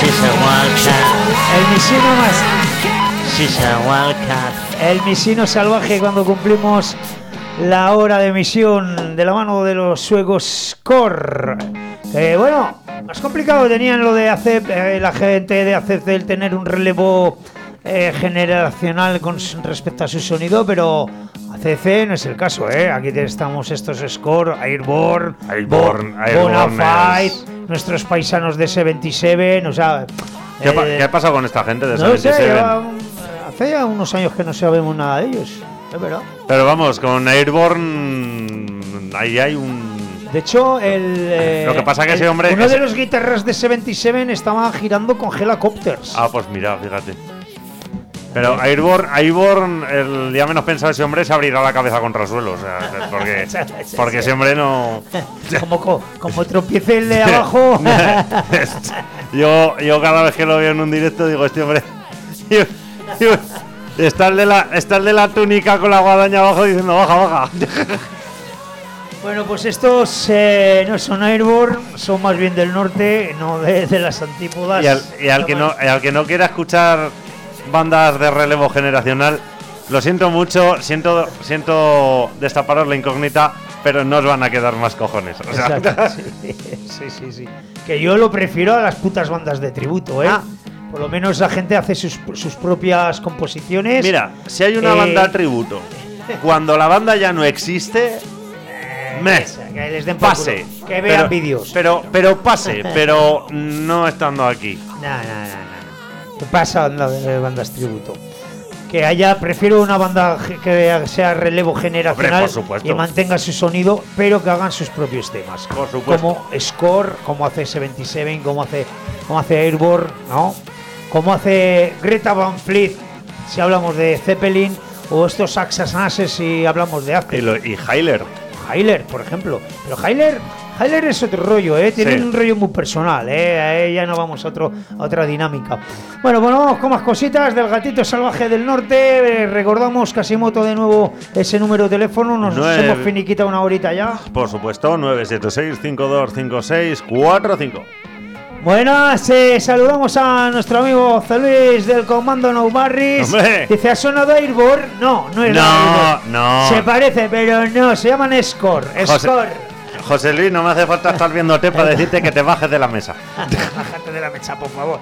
She's a wildcat. El misino más. She's a wildcat. El misino salvaje cuando cumplimos la hora de misión de la mano de los suecos Score. Bueno, más complicado tenían lo de hacer la gente de hacer el tener un relevo generacional con respecto a su sonido, pero ACC no es el caso, Aquí estamos estos Score, Airborne, Bonafide, nuestros paisanos de 77, o sea... ¿Qué ha pasado con esta gente de no 77? Hace ya unos años que no sabemos nada de ellos, es verdad. Pero vamos, con Airborne ahí hay un... De hecho, lo que pasa que ese hombre... Uno de los guitarras de 77 estaba girando con Helicopters. Ah, pues mira, fíjate. Pero Airborne, el día menos pensado ese hombre se abrirá la cabeza contra el suelo, o sea, porque ese hombre no... Como tropiece el de abajo... yo cada vez que lo veo en un directo digo, este hombre... Está el de la túnica con la guadaña abajo diciendo, baja. Bueno, pues estos no son Airborne, son más bien del norte, no de las antípodas. Y al que no quiera escuchar bandas de relevo generacional, lo siento mucho, siento destaparos la incógnita, pero no os van a quedar más cojones. O sea. Exacto, sí. Que yo lo prefiero a las putas bandas de tributo, Por lo menos la gente hace sus propias composiciones. Mira, si hay una banda de tributo, cuando la banda ya no existe... que les den pase, que vean vídeos. Pero pase, pero no estando aquí. No. ¿Qué pasa de bandas tributo? Que prefiero una banda que sea relevo generacional. Hombre, por supuesto. Y mantenga su sonido, pero que hagan sus propios temas. Por supuesto. Como Score, como hace 77, como hace Airborne, ¿no? Como hace Greta Van Fleet, si hablamos de Zeppelin, o estos Axas Nases si hablamos de Acid. Y Hyler, por ejemplo. Pero Hyler es otro rollo, tiene un rollo muy personal, ya no vamos a otra dinámica. Bueno, vamos con más cositas del Gatito Salvaje del Norte. Recordamos Casimoto de nuevo ese número de teléfono, nos hemos finiquitado una horita ya. Por supuesto, 976-525645. Buenas, saludamos a nuestro amigo José Luis del Comando No Barris. Dice, ¿ha sonado Airborne? No es Airborne. No. Se parece, pero no, se llaman Score. José Luis, no me hace falta estar viéndote para decirte que te bajes de la mesa. Bájate de la mesa, por favor.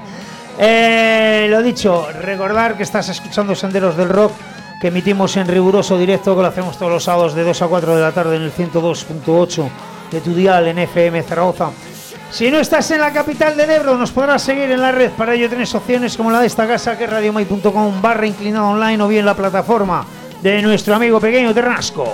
Lo dicho, recordar que estás escuchando Senderos del Rock, que emitimos en riguroso directo, que lo hacemos todos los sábados de 2 a 4 de la tarde en el 102.8 de tu dial en FM Zaragoza. Si no estás en la capital del Ebro, nos podrás seguir en la red. Para ello tienes opciones como la de esta casa, que es radiomai.com/inclinado online, o bien la plataforma de nuestro amigo pequeño Ternasco.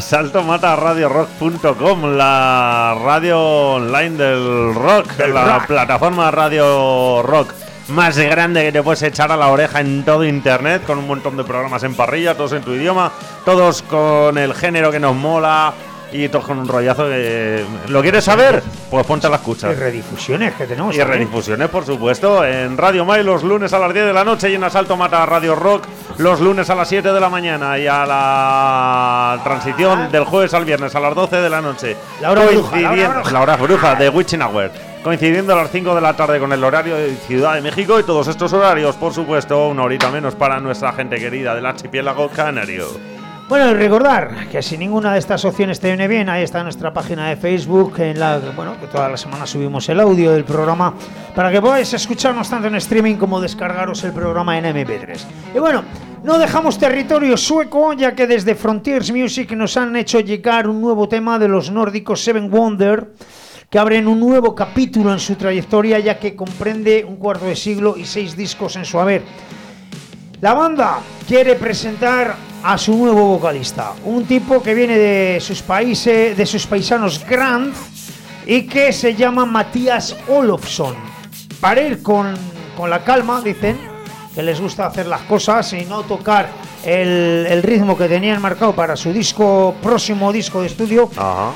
Saltomatarradiorock.com, la radio online del rock, plataforma Radio Rock más grande que te puedes echar a la oreja en todo internet, con un montón de programas en parrilla, todos en tu idioma, todos con el género que nos mola. Y todos con un rollazo que... ¿Lo quieres saber? Pues ponte a la escucha. Y redifusiones que tenemos. Y redifusiones, por supuesto, en Radio Mai los lunes a las 10 de la noche y en Asalto Mata Radio Rock los lunes a las 7 de la mañana y a la transición del jueves al viernes a las 12 de la noche. La hora bruja de Witching Hour. Coincidiendo a las 5 de la tarde con el horario de Ciudad de México, y todos estos horarios, por supuesto, una horita menos para nuestra gente querida del archipiélago canario. Bueno, y recordar que si ninguna de estas opciones te viene bien, ahí está nuestra página de Facebook, que toda la semana subimos el audio del programa para que podáis escucharnos tanto en streaming como descargaros el programa en MP3. Y bueno, no dejamos territorio sueco, ya que desde Frontiers Music nos han hecho llegar un nuevo tema de los nórdicos Seven Wonder, que abren un nuevo capítulo en su trayectoria, ya que comprende un cuarto de siglo y 6 discos en su haber. La banda quiere presentar a su nuevo vocalista, un tipo que viene de sus paisanos Grand y que se llama Mattias Olofsson. Para ir con la calma, dicen, que les gusta hacer las cosas y no tocar el ritmo que tenían marcado para su próximo disco de estudio.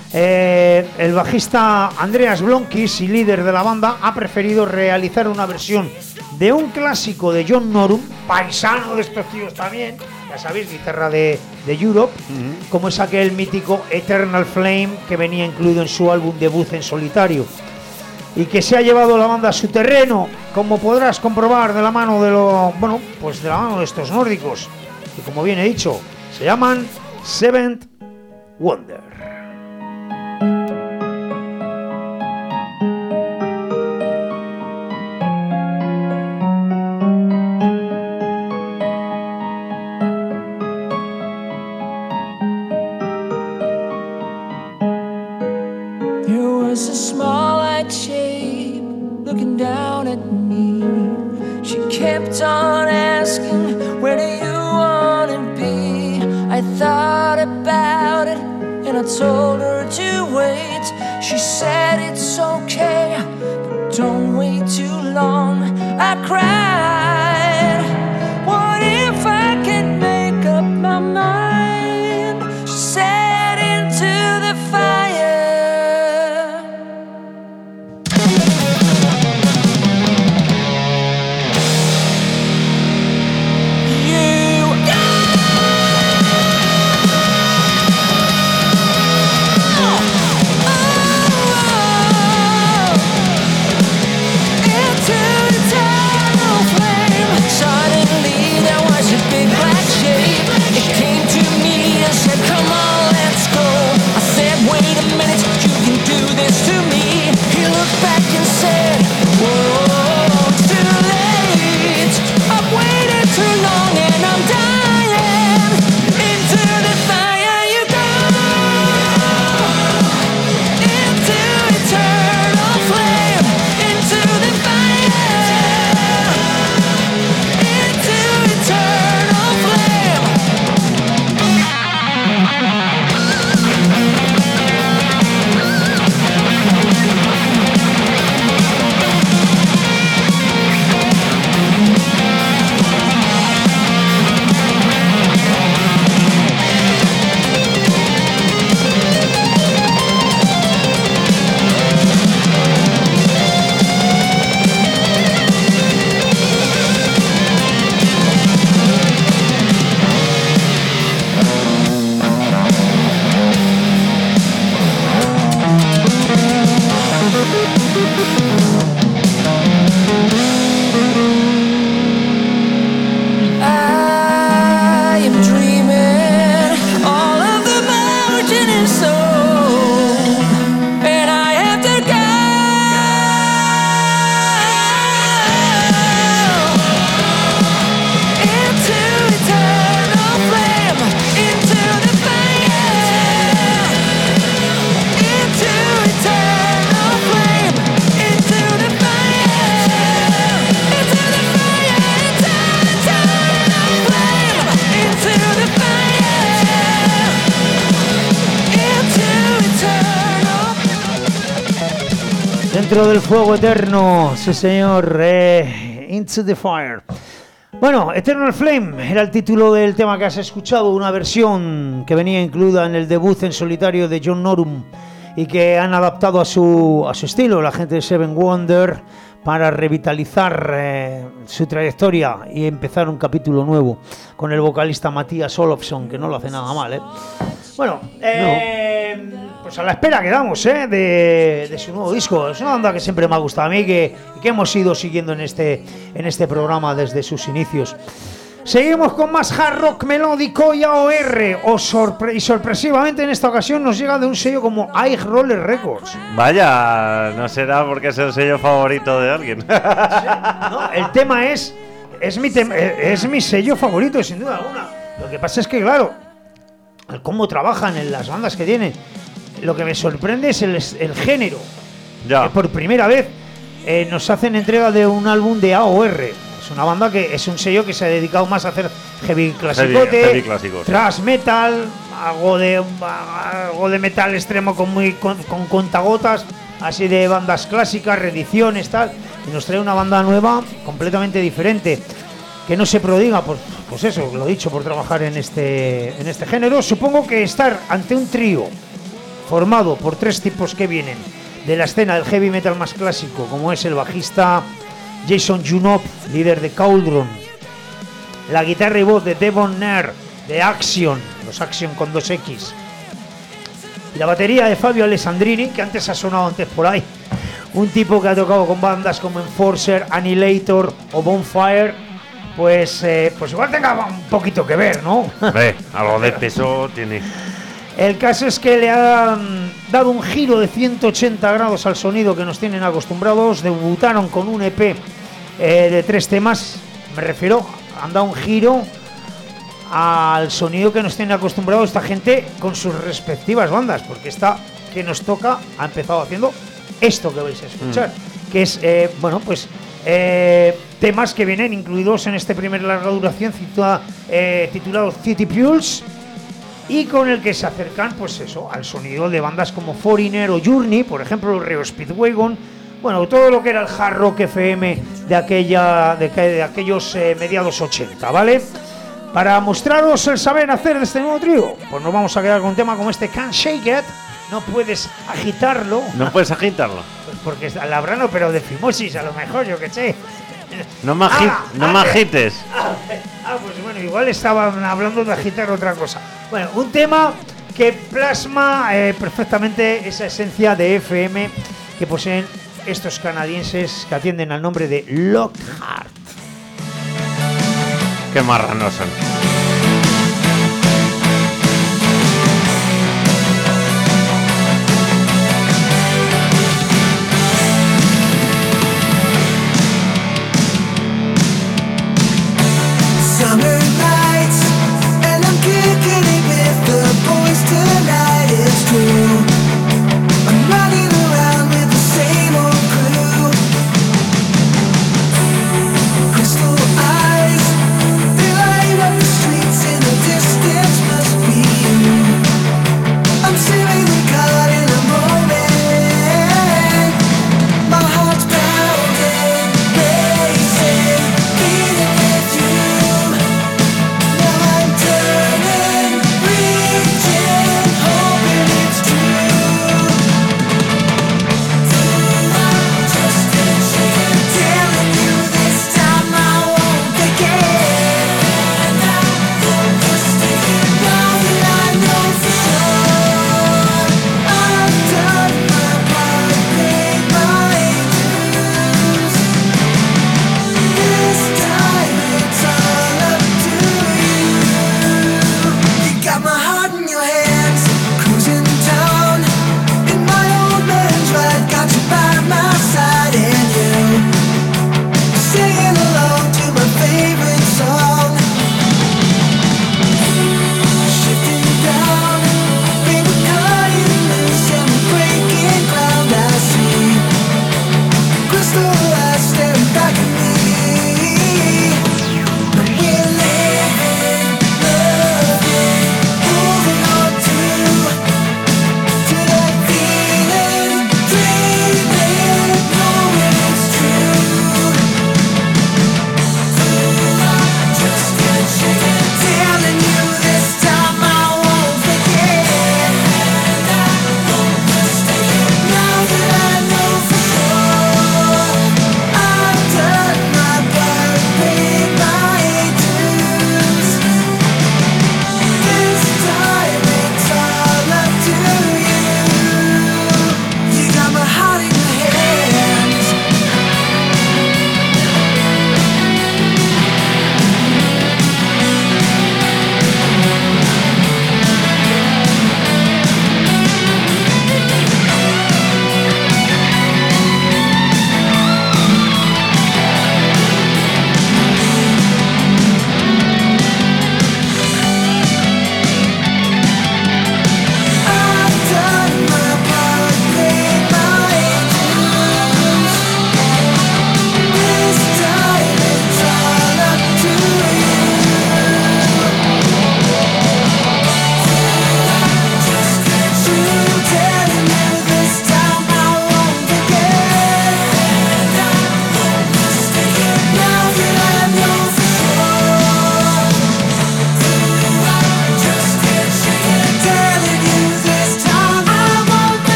El bajista Andreas Blomqvist y líder de la banda ha preferido realizar una versión de un clásico de John Norum, paisano de estos tíos también, ya sabéis, guitarra de Europe, como es aquel mítico Eternal Flame que venía incluido en su álbum debut en solitario, y que se ha llevado la banda a su terreno como podrás comprobar de la mano de de la mano de estos nórdicos, que como bien he dicho, se llaman Seventh Wonder. There was a small white shape looking down at me. She kept on asking, where do you want to be? I thought about it and I told her to wait. She said it's okay, but don't wait too long. I cried, what if I can make up my mind? She said, into the fire. Dentro del fuego eterno, sí señor, Into the Fire. Bueno, Eternal Flame era el título del tema que has escuchado, una versión que venía incluida en el debut en solitario de John Norum y que han adaptado a su estilo la gente de Seven Wonder para revitalizar su trayectoria y empezar un capítulo nuevo con el vocalista Matías Olofsson, que no lo hace nada mal, Bueno, pues a la espera quedamos, de su nuevo disco. Es una banda que siempre me ha gustado a mí y que hemos ido siguiendo en este programa desde sus inicios. Seguimos con más hard rock melódico y AOR, y sorpresivamente en esta ocasión nos llega de un sello como High Roller Records. Vaya, no será porque es el sello favorito de alguien. No, el tema es mi sello favorito, sin duda alguna. Lo que pasa es que, claro, cómo trabajan en las bandas que tienen, lo que me sorprende es el género. Ya. Que por primera vez nos hacen entrega de un álbum de AOR. Es una banda que es un sello que se ha dedicado más a hacer heavy clasicote, heavy clásicos, thrash metal, algo de metal extremo con contagotas, así de bandas clásicas, reediciones, tal. Y nos trae una banda nueva completamente diferente, que no se prodiga, pues eso, lo dicho, por trabajar en este género. Supongo que estar ante un trío formado por tres tipos que vienen de la escena del heavy metal más clásico, como es el bajista Jason Junop, líder de Cauldron, la guitarra y voz de Devon Nair, de Action, los Action con 2X, y la batería de Fabio Alessandrini, que antes ha sonado por ahí, un tipo que ha tocado con bandas como Enforcer, Annihilator o Bonfire, pues igual tenga un poquito que ver, ¿no? Algo de peso tiene. El caso es que le han dado un giro de 180 grados al sonido que nos tienen acostumbrados. Debutaron con un EP de 3 temas, me refiero, han dado un giro al sonido que nos tienen acostumbrados esta gente con sus respectivas bandas, porque esta que nos toca ha empezado haciendo esto que vais a escuchar, que es, temas que vienen incluidos en este primer larga duración titulado City Pulse, y con el que se acercan, pues eso, al sonido de bandas como Foreigner o Journey, por ejemplo, Reo Speedwagon, bueno, todo lo que era el hard rock FM de aquellos mediados 80, ¿vale? Para mostraros el saber hacer de este nuevo trío, pues nos vamos a quedar con un tema como este, Can't Shake It. No puedes agitarlo. No puedes agitarlo. Pues porque la habrán operado de fimosis, a lo mejor, yo qué sé. No me agites. Pues bueno, igual estaban hablando de agitar otra cosa. Bueno, un tema que plasma perfectamente esa esencia de FM que poseen estos canadienses que atienden al nombre de Lockhart. Qué marranos son. Summer nights, and I'm kicking it with the boys tonight. It's true. I'm running around with the same old crew. Crystal eyes, they light up the street.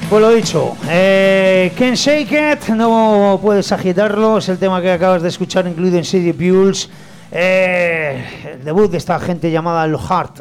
Pues lo dicho, Can't Shake It, no puedes agitarlo, es el tema que acabas de escuchar incluido en CD Pulse. El debut de esta gente llamada Lockhart.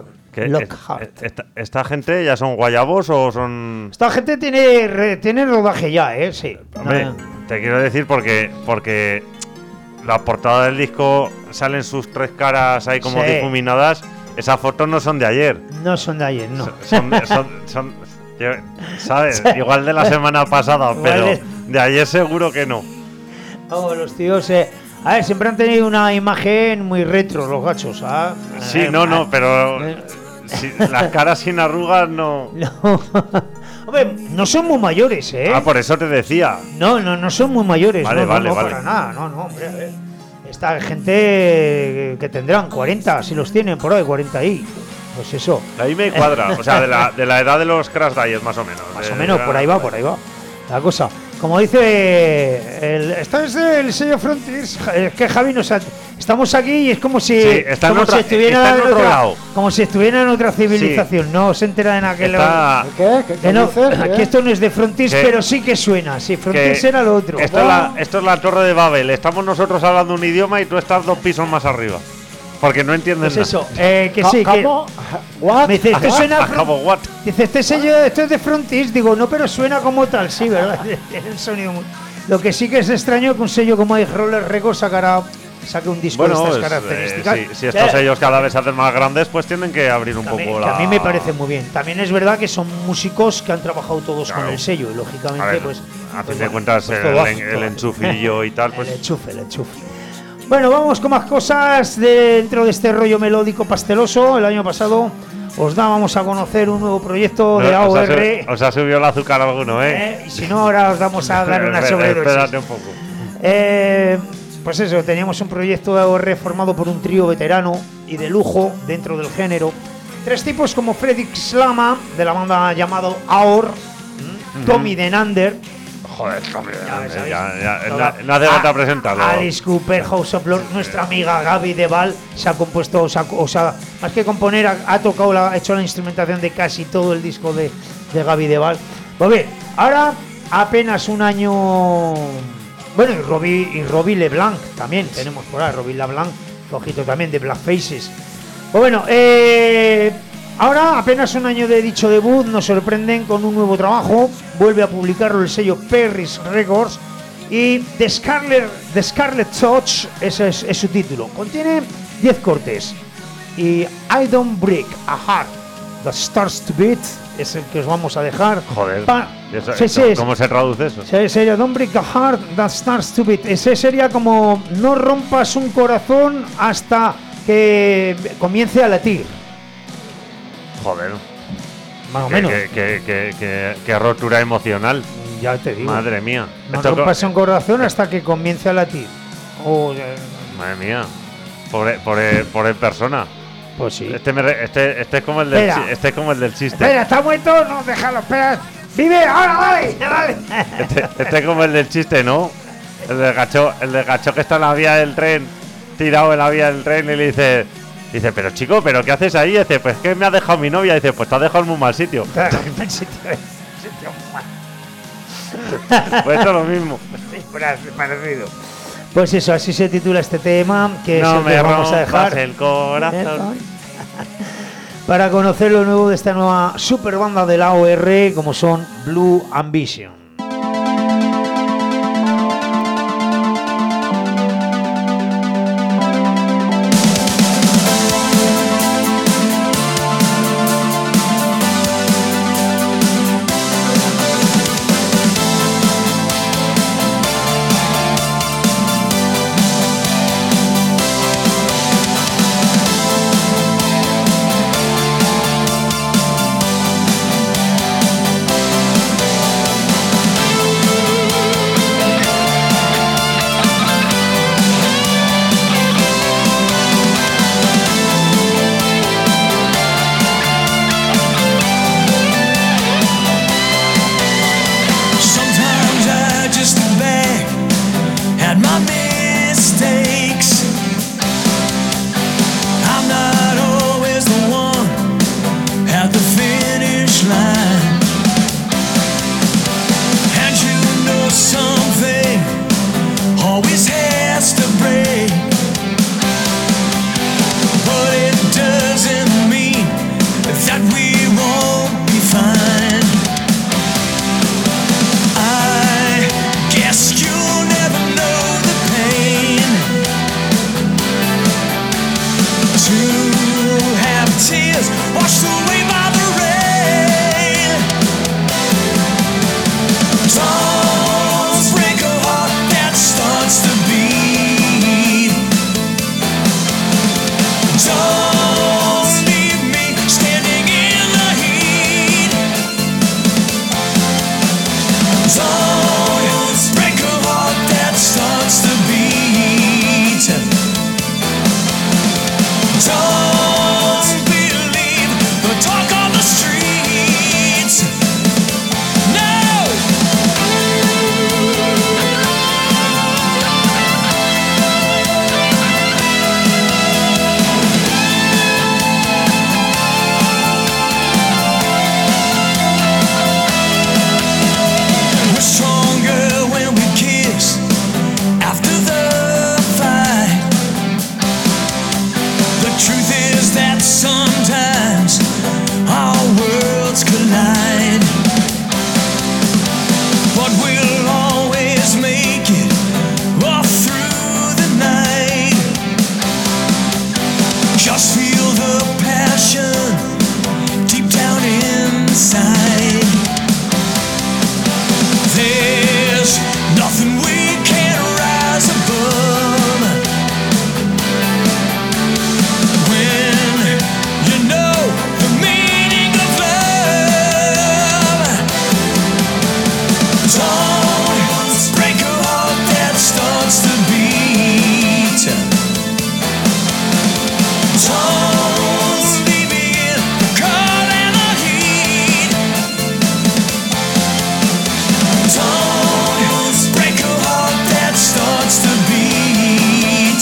¿Esta gente ya son guayabos o son...? Esta gente tiene rodaje ya, sí. Hombre, te quiero decir porque la portada del disco salen sus tres caras ahí como difuminadas. Esas fotos no son de ayer. No son de ayer, no. Son ¿sabes? Igual de la semana pasada, pero de ayer seguro que no. Oh, los tíos, a ver, siempre han tenido una imagen muy retro, los gachos, ¿ah? Sí, pero las caras sin arrugas no. No. Hombre, no son muy mayores, Ah, por eso te decía. No son muy mayores. Vale. Para nada, no, hombre, a ver. Esta gente que tendrán 40, si los tienen por ahí, 40 ahí. Pues eso. Ahí me cuadra, o sea, de la edad de los Crash Diet, más o menos. Más o menos, por ahí va la cosa. Como dice esto es el sello Frontiers, que Javi nos estamos aquí y es como si estuviera en otro lado. Como si estuviera en otra civilización, no se entera en aquel lado. ¿Qué no, dices? aquí esto no es de Frontiers, pero sí que suena. Sí, Frontiers era lo otro. Esto es la Torre de Babel. Estamos nosotros hablando un idioma y tú estás 2 pisos más arriba. Porque no entiendes pues nada. Eso, que sí, que... ¿What? Me dice, esto suena... What? Dice, este sello, esto es de Frontiers. Digo, no, pero suena como tal, sí, ¿verdad? Tiene el sonido muy... Lo que sí que es extraño que un sello como High Roller Records saque un disco de estas características. Si estos sellos cada vez se hacen más grandes, pues tienen que abrir un poco la... A mí me parece muy bien. También es verdad que son músicos que han trabajado todos con el sello y lógicamente, ver, pues... A fin de cuentas, el enchufillo y tal, pues... El enchufe. Bueno, vamos con más cosas dentro de este rollo melódico pasteloso. El año pasado os dábamos a conocer un nuevo proyecto de AOR. Os ha subido el azúcar alguno, Y si no, ahora os vamos a dar una sobredosis. Espérate un poco. Pues eso, teníamos un proyecto de AOR formado por un trío veterano y de lujo dentro del género. 3 tipos como Fredrik Slama, de la banda llamado AOR, Tommy Denander. Joder, no hace falta presentarlo. Alice Cooper, House of Lords, nuestra amiga Gaby Deval se ha compuesto, más que componer, ha hecho la instrumentación de casi todo el disco de Gaby Deval. Pues bien, ahora apenas un año. Bueno, y Robbie LeBlanc también tenemos por ahí, Robbie LeBlanc, ojito también de Black Faces. Pues bueno, ahora, apenas un año de dicho debut, nos sorprenden con un nuevo trabajo. Vuelve a publicarlo el sello Perris Records y The Scarlet Touch, ese es su título. Contiene 10 cortes y I Don't Break a Heart That Starts to Beat es el que os vamos a dejar. Joder, ¿cómo se traduce eso? Sería Don't Break a Heart That Starts to Beat. Ese sería como no rompas un corazón hasta que comience a latir. Joder, más o menos. Qué rotura emocional. Ya te digo. Madre mía. No rompas un corazón hasta que comience a latir. Madre mía. Pobre persona. Pues sí. Este es como el del chiste. Espera, está muerto. No, déjalo. Espera. Vive. Ahora, dale. Este es como el del chiste, ¿no? El del gacho que está en la vía del tren, tirado en la vía del tren y le dice, pero chico, ¿pero qué haces ahí? Dice, pues que me ha dejado mi novia. Dice, pues te ha dejado en muy mal sitio. Pues esto es lo mismo. Parecido. Pues eso, así se titula este tema, que no es el me que vamos a dejar el corazón. Para conocer lo nuevo de esta nueva super banda de la AOR, como son Blue Ambition. tears washed away by the rain. Don't break a heart that starts to beat. Don't leave me standing in the heat. Don't break a heart that starts to beat. Don't believe the talk on the streets. No! We're stronger when we kiss after the fight. The truth is that sometimes our worlds collide, but we'll always make it all through the night. Just feel the passion deep down inside. There's nothing we can't rise above when you know the meaning of love. Don't break a heart that starts to beat. Don't leave me in the cold and the heat. Don't break a heart that starts to beat.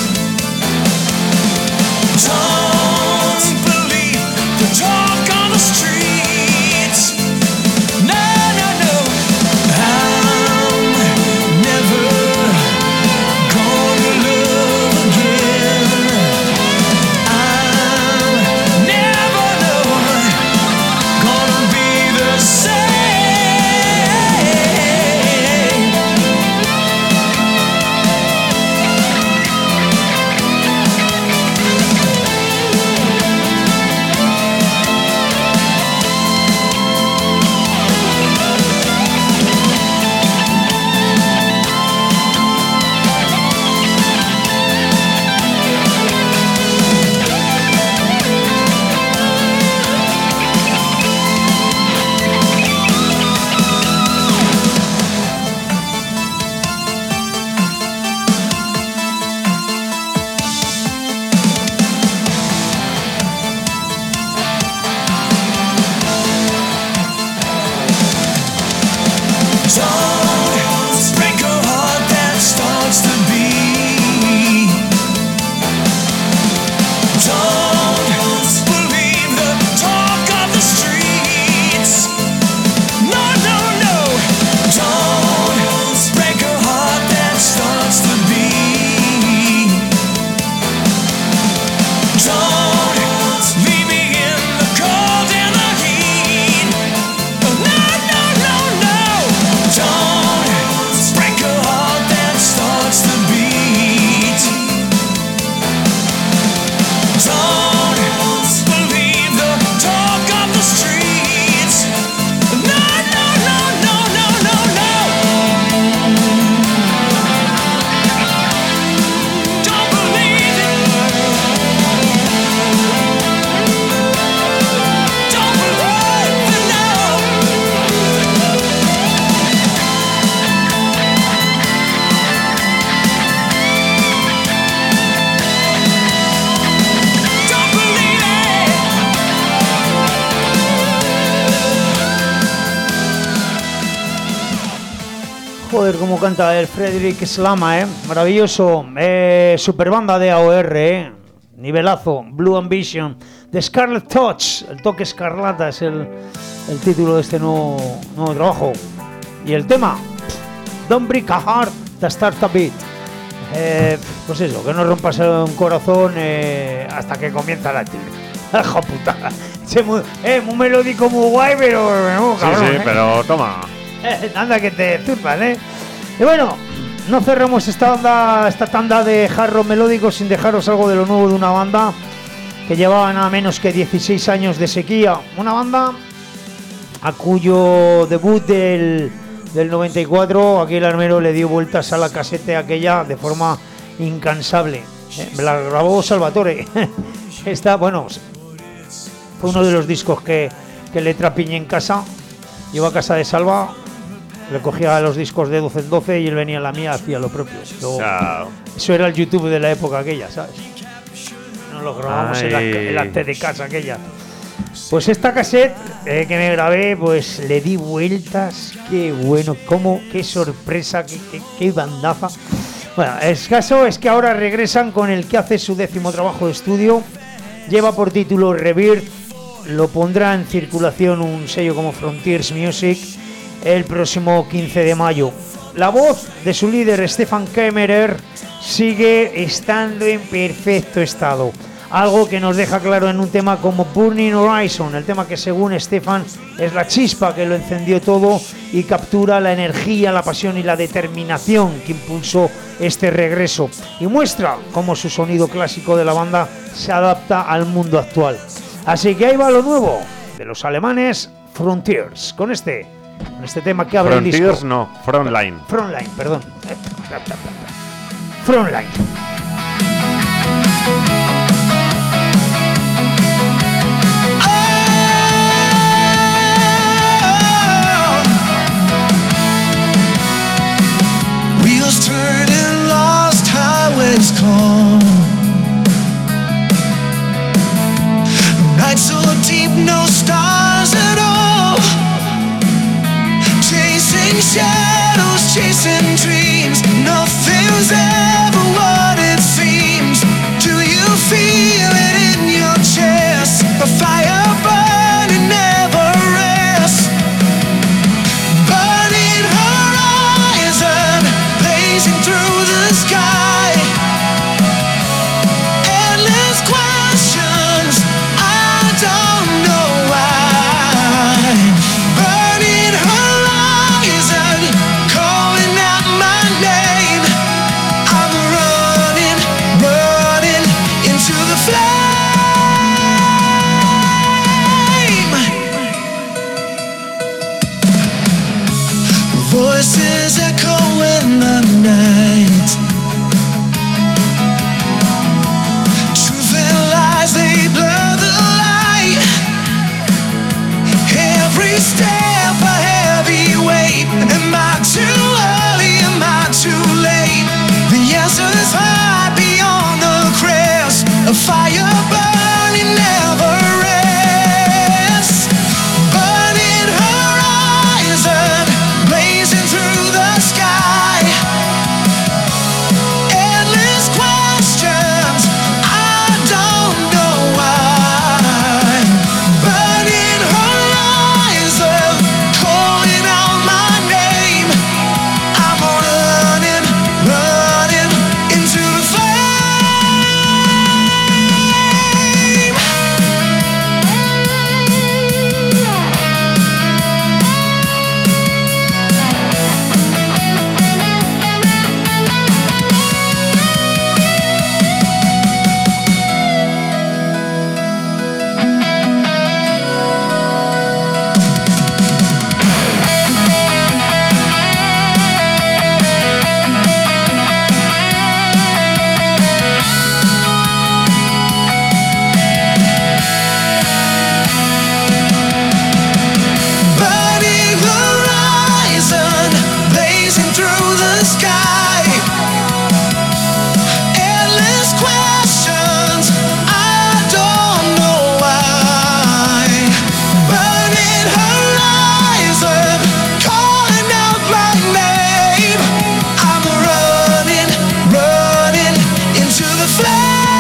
Don't believe the talk on the streets. No, no, no. I'm never gonna love again. I'm never, no, gonna be the same. Don't break a heart that starts to beat. Don't believe the talk of the streets. No, no, no. Don't break a heart that starts to beat. Don't leave me in the cold and the heat. No, no, no, no. Don't break a heart that starts to beat. Don't believe the talk of the streets. No, no, no, no, no, no, no. Don't believe it. Don't believe it, no. Don't believe it. Joder, cómo canta el Frederick Slama, maravilloso. Super banda de AOR, nivelazo. Blue Ambition, The Scarlet Touch, el toque escarlata es el título de este nuevo trabajo. Y el tema, Don't Break a Heart That Starts a Beat. Pues eso, que no rompas un corazón hasta que comienza a latir. ¡Hijo puta! Muy melódico, muy guay, pero cabrón, sí, pero toma. Anda que te zurpan, Y bueno, no cerremos esta tanda de hard rock melódico sin dejaros algo de lo nuevo de una banda que llevaba nada menos que 16 años de sequía. Una banda a cuyo debut del 94, aquí el armero le dio vueltas a la casete aquella de forma incansable. La grabó Salvatore. Esta, bueno, fue uno de los discos que le trapiñé en casa. Iba a casa de Salva, le cogía los discos de 12 en 12 y él venía a la mía, hacía lo propio. Eso era el YouTube de la época aquella, ¿sabes? Nos lo grabamos en la TDK aquella. Pues esta cassette que me grabé, pues le di vueltas. Qué bueno, qué sorpresa, qué bandaza. Bueno, el caso es que ahora regresan con el que hace su 10º trabajo de estudio. Lleva por título Rebirth. Lo pondrá en circulación un sello como Frontiers Music el próximo 15 de mayo. La voz de su líder, Stefan Kemmerer, sigue estando en perfecto estado. Algo que nos deja claro en un tema como Burning Horizon, el tema que según Stefan es la chispa que lo encendió todo y captura la energía, la pasión y la determinación que impulsó este regreso y muestra cómo su sonido clásico de la banda se adapta al mundo actual. Así que ahí va lo nuevo de los alemanes, Frontiers, con este tema que abre el disco. Frontiers no, Frontline. Frontline, perdón. Frontline. Wheels turning, lost highways calm. Night so deep, no stars at all. Chasing shadows, chasing dreams. Nothing's ever what it seems. Do you feel it in your chest? A fire burning never rests. Burning horizon, blazing through the sky. Endless questions, I don't know why. Burning horizon, calling out my name. I'm running, running into the flame. Voices echo in the night. Truth and lies, they blur the light. Every step a heavy weight. Am I too early? Am I too late? The answer's high beyond the crest. A fire burning never rests. Burning horizon, blazing through the sky. Endless questions, I don't know why. Burning horizon, calling out my name. I'm running, running into the flame. Burning horizon, blazing through the sky. Endless questions, I don't know why. Burning horizon, calling out my name. I'm running, running into the flame.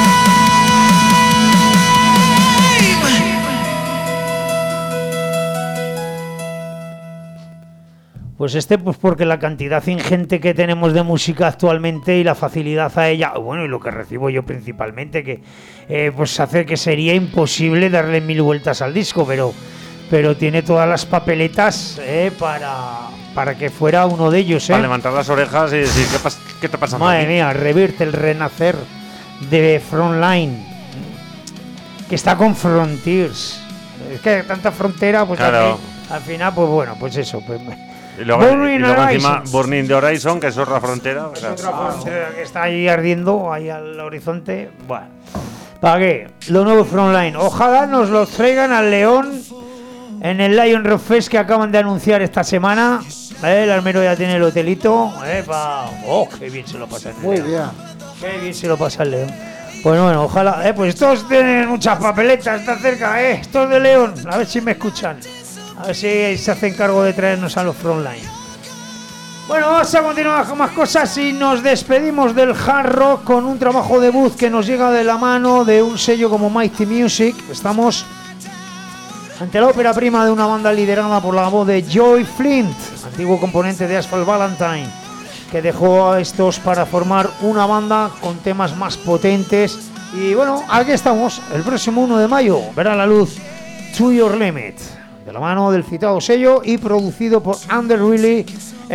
Pues porque la cantidad ingente que tenemos de música actualmente y la facilidad a ella, bueno, y lo que recibo yo principalmente, que pues hace que sería imposible darle 1000 vueltas al disco, pero tiene todas las papeletas para que fuera uno de ellos. Para levantar las orejas y decir, ¿qué te pasa? Madre mía, Rebirth, el renacer de Frontline. que está con Frontiers. Es que tanta frontera, pues Claro. al final, pues bueno, pues eso. Pues, Y luego encima Burning the Horizon, que es otra frontera. es otra frontera que está ahí ardiendo, ahí al horizonte. Bueno, ¿para qué? Lo nuevo Frontline. Ojalá nos lo traigan al León en el Lion Rock Fest que acaban de anunciar esta semana. El Armero ya tiene el hotelito. ¡Oh, qué bien se lo pasa en el Muy León! bien. Qué bien se lo pasa el León. Pues bueno, ojalá. Pues estos tienen muchas papeletas, está cerca, estos de León. A ver si me escuchan. A ver si se hacen cargo de traernos a los Frontline. Bueno, vamos a continuar con más cosas y nos despedimos del hard rock con un trabajo debut que nos llega de la mano de un sello como Mighty Music. Estamos ante la ópera prima de una banda liderada por la voz de Joy Flint, antiguo componente de Asphalt Valentine, que dejó a estos para formar una banda con temas más potentes. Y bueno, aquí estamos, el próximo 1 de mayo verá la luz To Your Limit, de la mano del citado sello y producido por Under Really,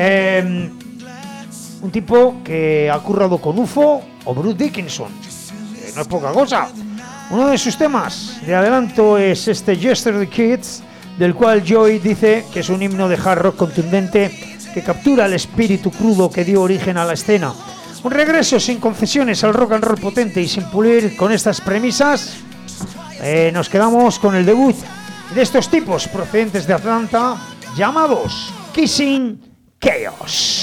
un tipo que ha currado con UFO o Bruce Dickinson, que no es poca cosa. Uno de sus temas de adelanto es este Yesterday Kids, del cual Joy dice que es un himno de hard rock contundente que captura el espíritu crudo que dio origen a la escena. Un regreso sin concesiones al rock and roll potente y sin pulir. Con estas premisas nos quedamos con el debut de estos tipos procedentes de Atlanta llamados Kissing Chaos.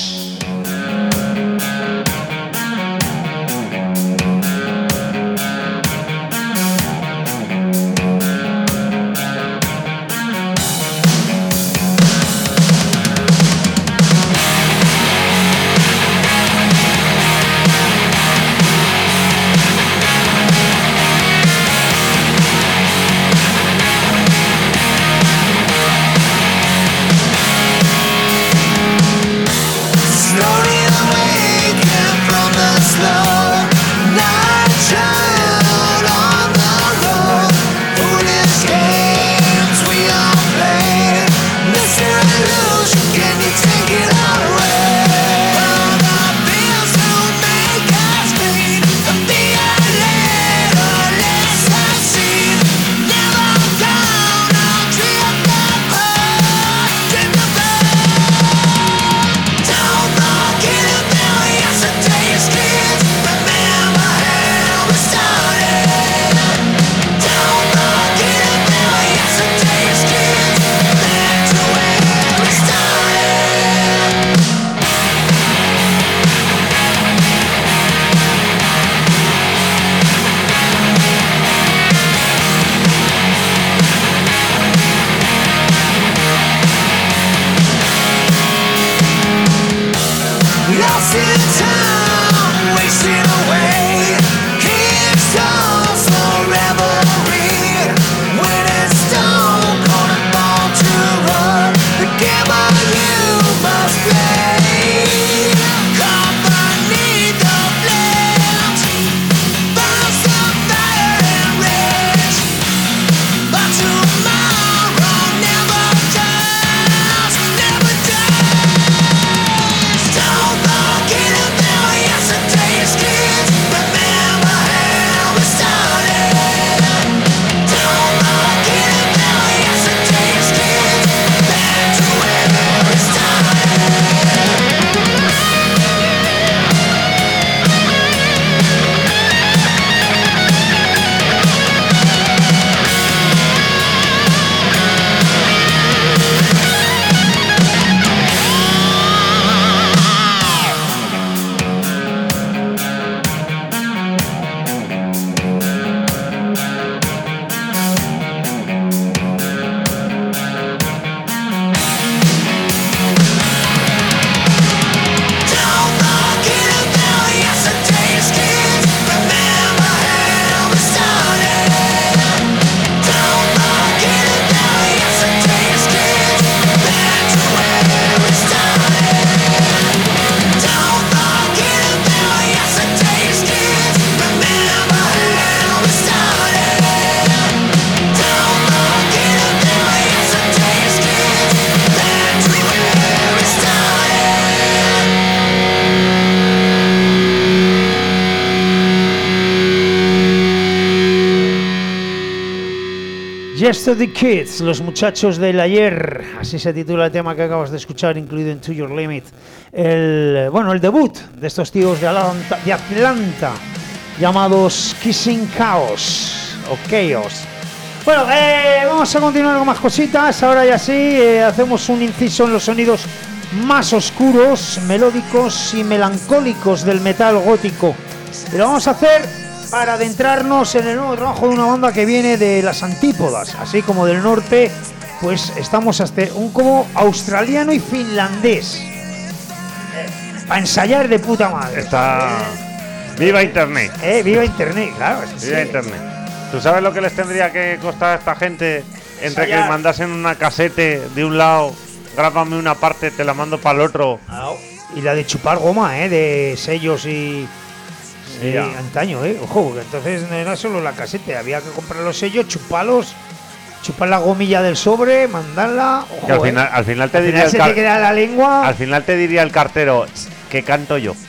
Yesterday Kids, los muchachos del ayer, así se titula el tema que acabas de escuchar, incluido en To Your Limit. El debut de estos tíos de Atlanta, llamados Kissing Chaos o Chaos. Bueno, vamos a continuar con más cositas. Ahora ya sí, hacemos un inciso en los sonidos más oscuros, melódicos y melancólicos del metal gótico. Y lo vamos a hacer para adentrarnos en el nuevo trabajo de una banda que viene de las antípodas, así como del norte, pues estamos hasta un como australiano y finlandés. Para ensayar de puta madre. Está... ¡Viva Internet! Viva Internet, claro. ¡Viva Internet! ¿Tú sabes lo que les tendría que costar a esta gente entre ensayar? que mandasen una casete de un lado, grábame una parte, te la mando para el otro? Y la de chupar goma, de sellos y... Sí, Ya. antaño, ojo, porque entonces no era solo la caseta, había que comprar los sellos, chuparlos, chupar la gomilla del sobre, mandarla. Ojo, Que al final te diría se te queda la lengua. al final te diría el cartero que canto yo.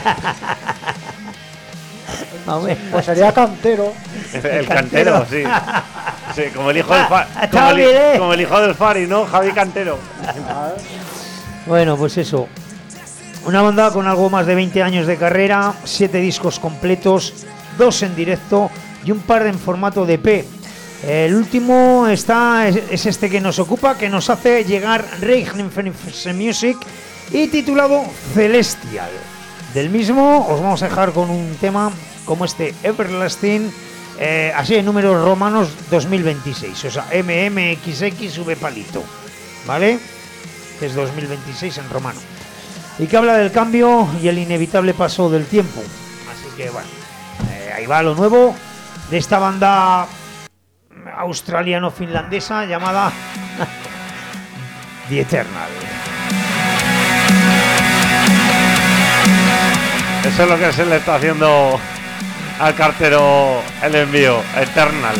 Pues sería cantero. El cantero, sí. Sí, como el hijo del Está bien, como el hijo del Fari, ¿no? Javi Cantero. Bueno, pues eso. Una banda con algo más de 20 años de carrera, 7 discos completos, 2 en directo y un par en formato de EP. El último es este que nos ocupa, que nos hace llegar Reignife Music y titulado Celestial. Del mismo os vamos a dejar con un tema como este Everlasting, así en números romanos 2026, o sea, MMXXV palito, ¿vale? Que es 2026 en romano. Y que habla del cambio y el inevitable paso del tiempo. Así que bueno, ahí va lo nuevo de esta banda australiano-finlandesa llamada The Eternal. Eso es lo que se le está haciendo al cartero el envío, Eternal.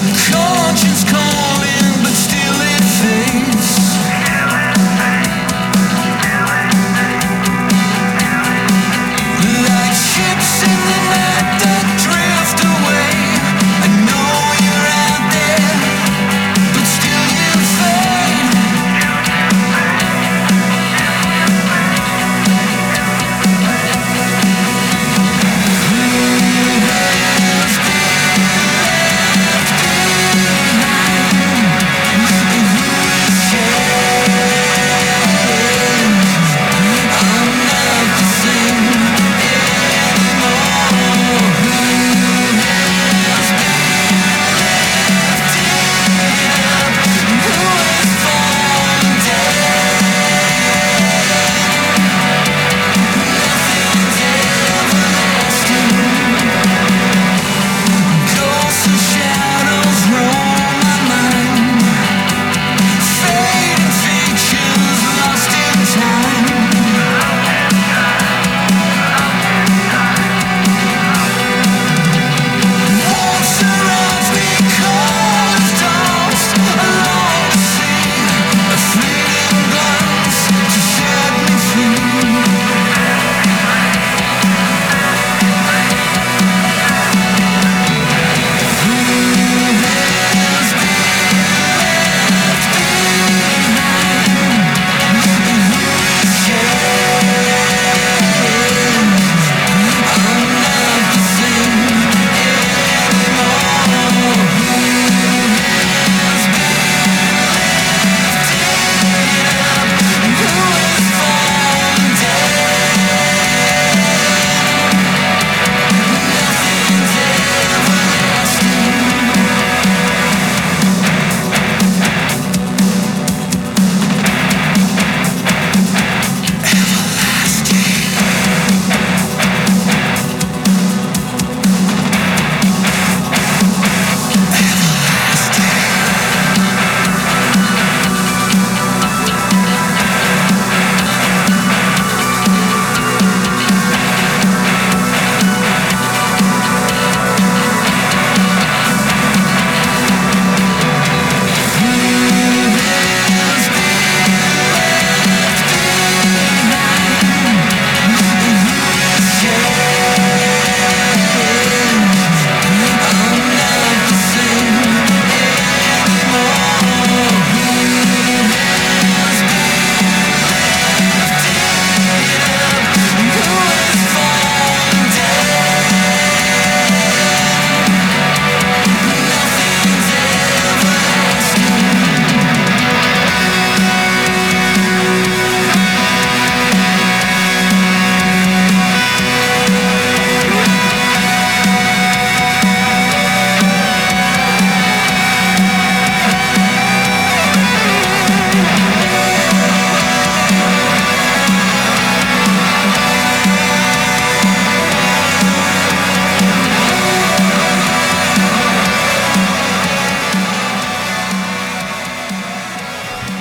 Conscience calling, but still it fades.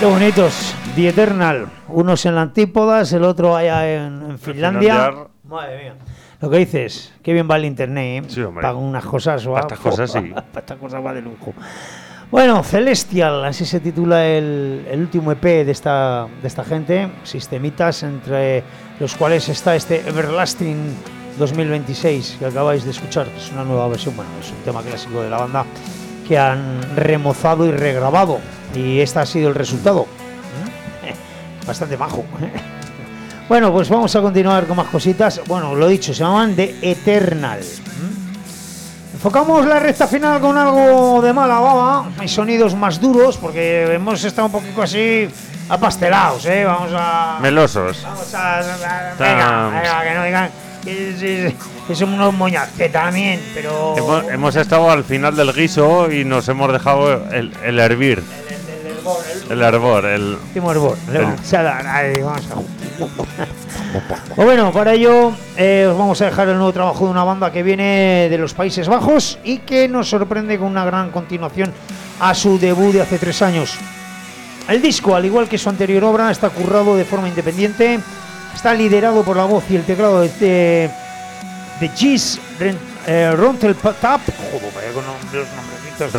Qué bonitos. The Eternal. Unos en la Antípodas, el otro allá en Finlandia. Madre mía. Lo que dices, qué bien va el internet, ¿eh? Sí, hombre. Para unas cosas. Para estas cosas, sí. Para estas cosas va de lujo. Bueno, Celestial, así se titula el último EP de esta gente. Sistemitas, entre los cuales está este Everlasting 2026 que acabáis de escuchar. Es una nueva versión, bueno, es un tema clásico de la banda que han remozado y regrabado. Y este ha sido el resultado. Bastante majo. Bueno, pues vamos a continuar con más cositas. Bueno, lo dicho, se llaman The Eternal. Enfocamos la recta final con algo de mala baba. Hay sonidos más duros porque hemos estado un poquito así apastelados, ¿eh? Vamos a... Melosos. Vamos a... Venga, que no digan que somos unos moñas, que también, pero... Hemos estado al final del guiso y nos hemos dejado el hervir. El hervor. El último hervor. Vamos a... Bueno, para ello os vamos a dejar el nuevo trabajo de una banda que viene de los Países Bajos y que nos sorprende con una gran continuación a su debut de hace 3 años. El disco, al igual que su anterior obra, está currado de forma independiente, está liderado por la voz y el teclado de Gis Ronteltap. Joder, vaya con los nombrecitos.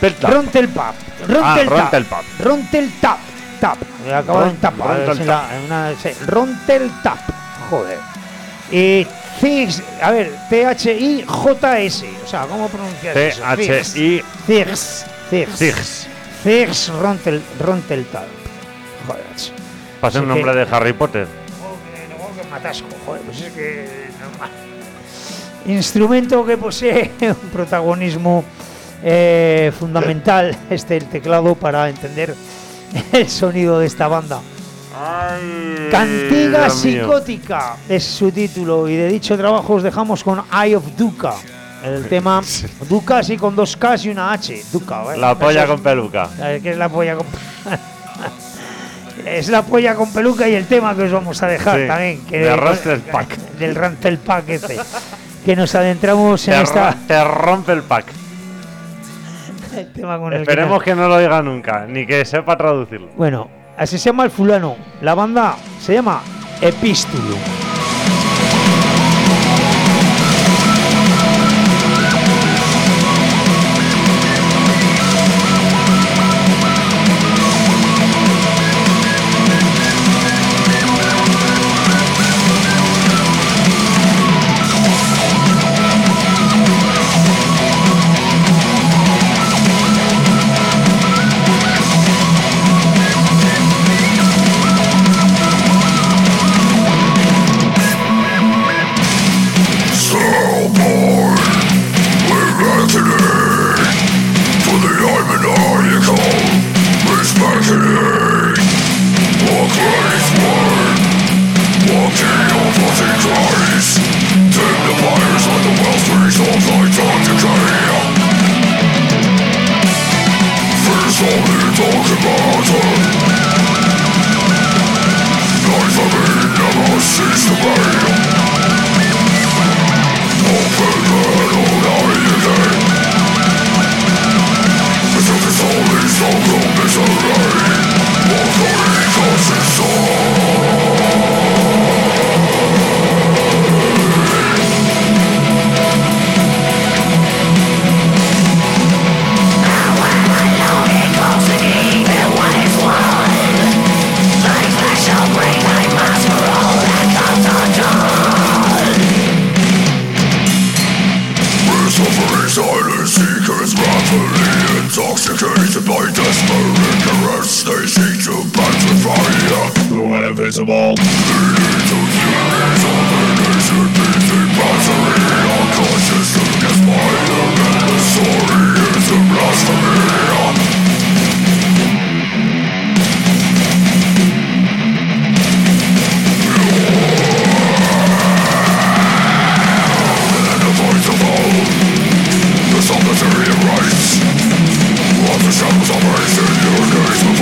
Ronteltap. Acaba en tap. Ronteltap. Joder. Thijs, a ver, Thijs. O sea, ¿cómo pronuncias eso? Thijs Ronteltap. Joder. Pasa un nombre de Harry Potter. Que matasco, joder, pues es que normal. Instrumento que posee un protagonismo fundamental, el teclado, para entender el sonido de esta banda. Ay, Cantiga Psicótica es su título, y de dicho trabajo os dejamos con Eye of Duca. El tema Duca, así con 2 Ks y una H. Duca, ¿vale? La polla con peluca. ¿Qué es la polla con Es la polla con peluca, y el tema que os vamos a dejar también. Que de Ronteltap. Del Ronteltap que nos adentramos en esta... Te rompe el pack. El tema con Esperemos que no lo diga nunca, ni que sepa traducirlo. Bueno, así se llama el fulano. La banda se llama Epistulum.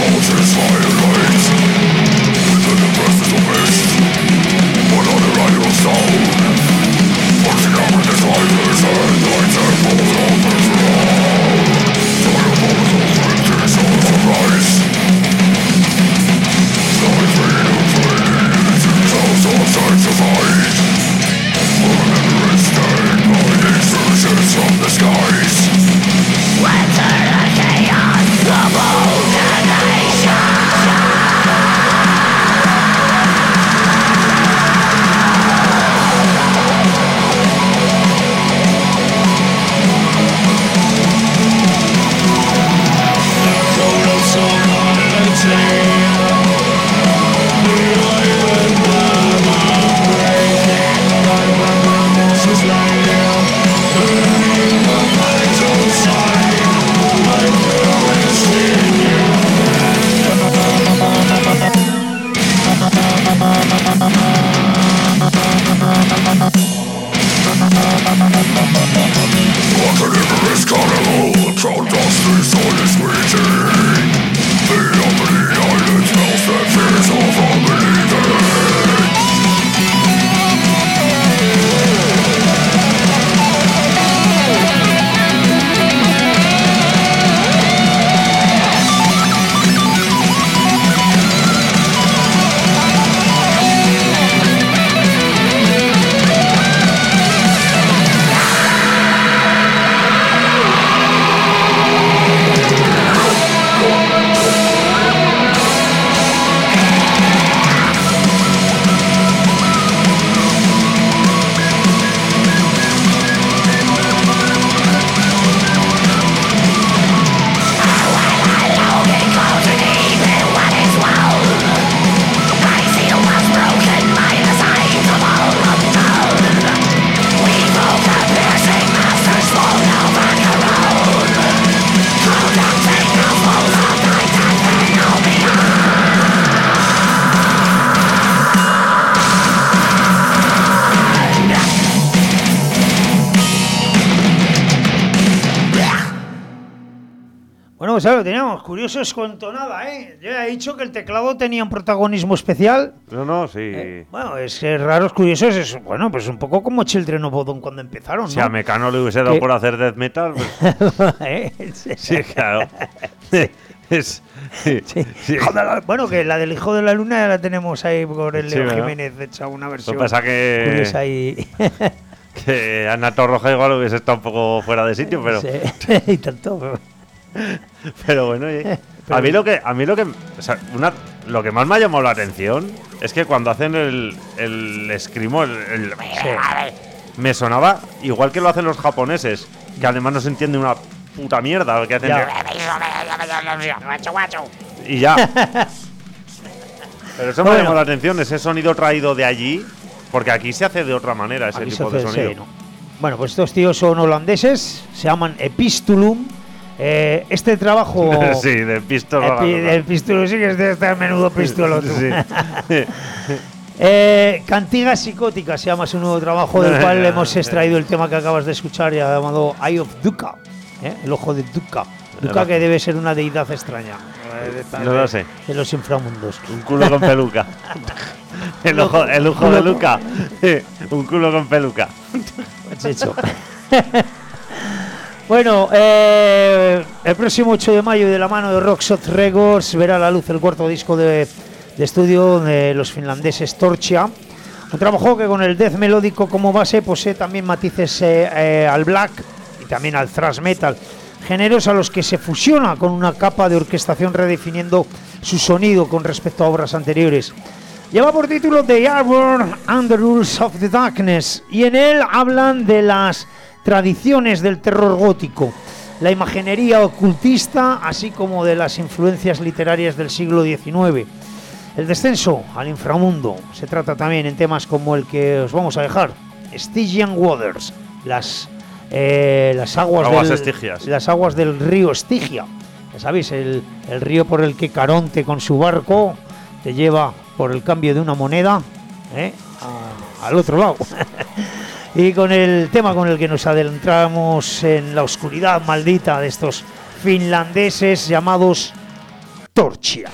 What other idols Bueno, pues lo teníamos. Curioso es cuanto nada, ¿eh? Yo he dicho que el teclado tenía un protagonismo especial. No, sí. Bueno, es que raros curiosos es, bueno, pues un poco como Children of Bodom cuando empezaron, ¿no? Si a Mecano le hubiese dado por hacer death metal, pues... Sí, claro. Sí. Bueno, que la del Hijo de la Luna ya la tenemos ahí por el Leo Jiménez, hecha una versión. Lo que pasa curiosa y... que Ana Torroja igual hubiese estado un poco fuera de sitio, pero... Sí, y tanto, pero bueno, oye, a mí lo que o sea, lo que más me ha llamado la atención es que cuando hacen el escrimo, me sonaba igual que lo hacen los japoneses, que además no se entiende una puta mierda, que hacen y ya. Pero eso me ha llamado la atención, ese sonido traído de allí, porque aquí se hace de otra manera ese tipo de sonido. Sí, ¿no? Bueno, pues estos tíos son holandeses, se llaman Epistulum. Este trabajo... sí, de Pistol. El Pistulum sí que es de menudo pistolo. Sí. Cantiga Psicótica se llama su nuevo trabajo, del cual hemos extraído el tema que acabas de escuchar, llamado Eye of Dukkha, el ojo de Dukkha. Dukkha, que debe ser una deidad extraña. No lo sé. De los inframundos. Un culo con peluca. el ojo de Luca. Un culo con peluca. Pues hecho. Bueno, el próximo 8 de mayo, de la mano de Rockshot Records, verá la luz el cuarto disco de estudio de los finlandeses Torchia. Un trabajo que con el death melódico como base posee también matices al black y también al thrash metal, géneros a los que se fusiona con una capa de orquestación redefiniendo su sonido con respecto a obras anteriores. Lleva por título The Arbor and the Rules of the Darkness, y en él hablan de las tradiciones del terror gótico, la imaginería ocultista, así como de las influencias literarias del siglo XIX. El descenso al inframundo se trata también en temas como el que os vamos a dejar, Stygian Waters, las aguas estigias. Las aguas del río Estigia. Ya sabéis, el río por el que Caronte con su barco te lleva por el cambio de una moneda al otro lado. Y con el tema con el que nos adentramos en la oscuridad maldita de estos finlandeses llamados Torchia.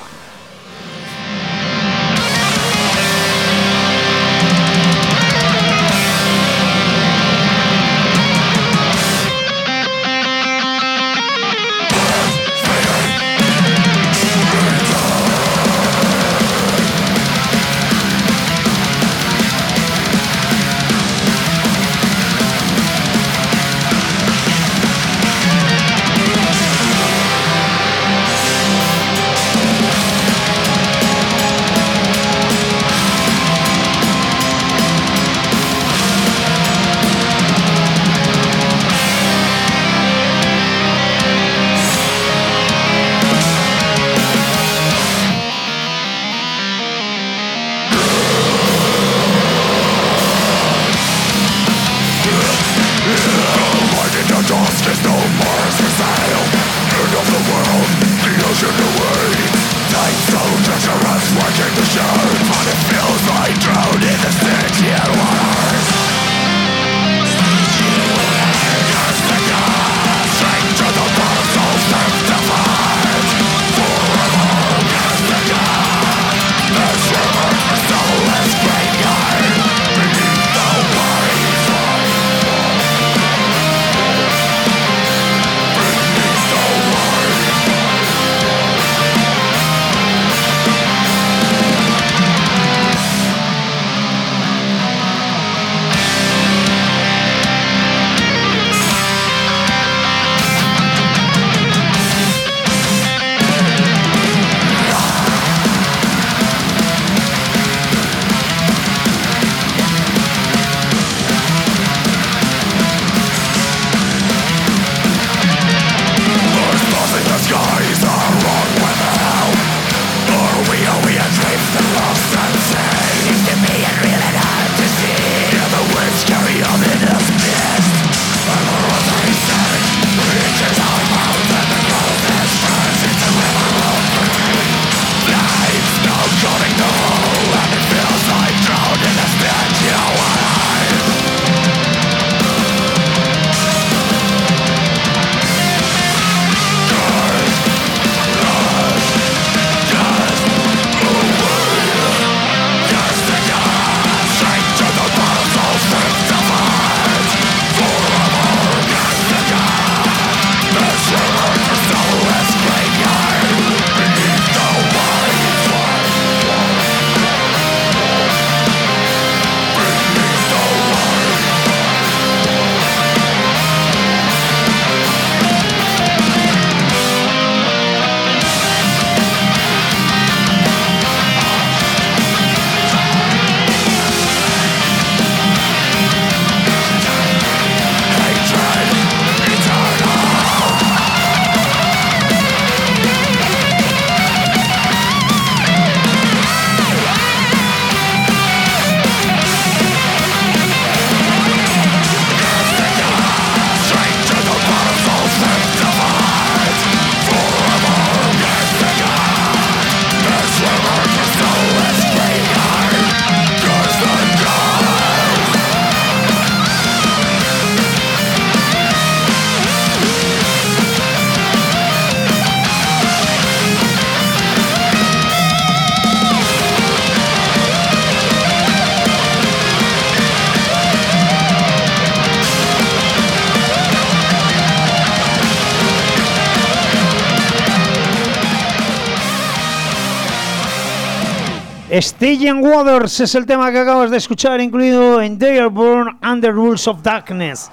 Stygian Waters es el tema que acabas de escuchar, incluido en They Are Born Under Rules of Darkness.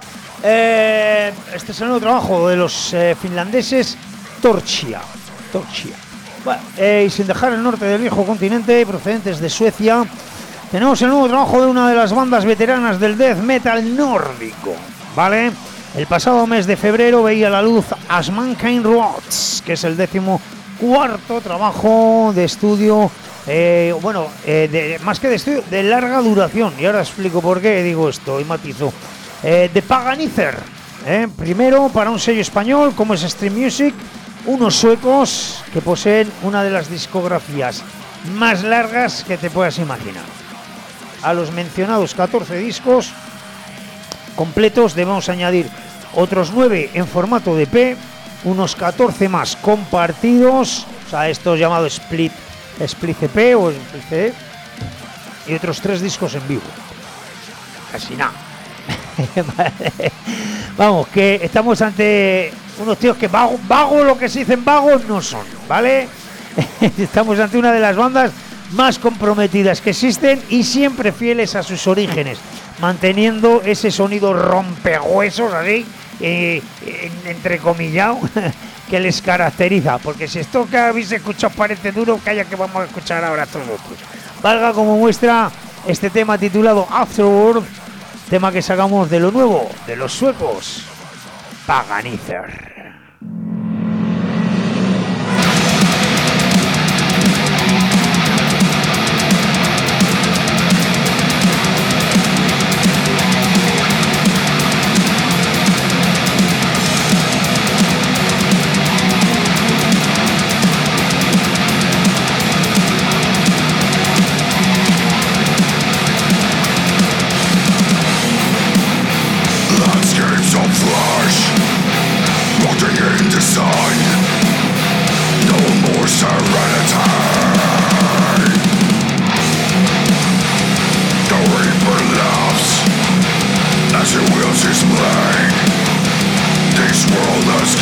Este es el nuevo trabajo de los finlandeses Torchia. Bueno, y sin dejar el norte del viejo continente, procedentes de Suecia, tenemos el nuevo trabajo de una de las bandas veteranas del death metal nórdico, ¿vale? El pasado mes de febrero veía la luz As Mankind Rots, que es el 14º trabajo de estudio, más que de estudio, de larga duración. Y ahora explico por qué digo esto y matizo. The Paganizer, primero para un sello español como es Stream Music, unos suecos que poseen una de las discografías más largas que te puedas imaginar. A los mencionados 14 discos completos debemos añadir otros 9 en formato de EP, unos 14 más compartidos, o sea, esto es llamado Split EP o Split CD, y otros 3 discos en vivo. Casi nada. Vamos, que estamos ante unos tíos que vagos, lo que se dicen vagos no son, ¿vale? Estamos ante una de las bandas más comprometidas que existen y siempre fieles a sus orígenes, manteniendo ese sonido rompehuesos así, entrecomillado, que les caracteriza, porque si esto que habéis escuchado parece duro, calla que vamos a escuchar ahora todos otros. Valga como muestra este tema titulado Afterworld, tema que sacamos de lo nuevo de los suecos Paganizer.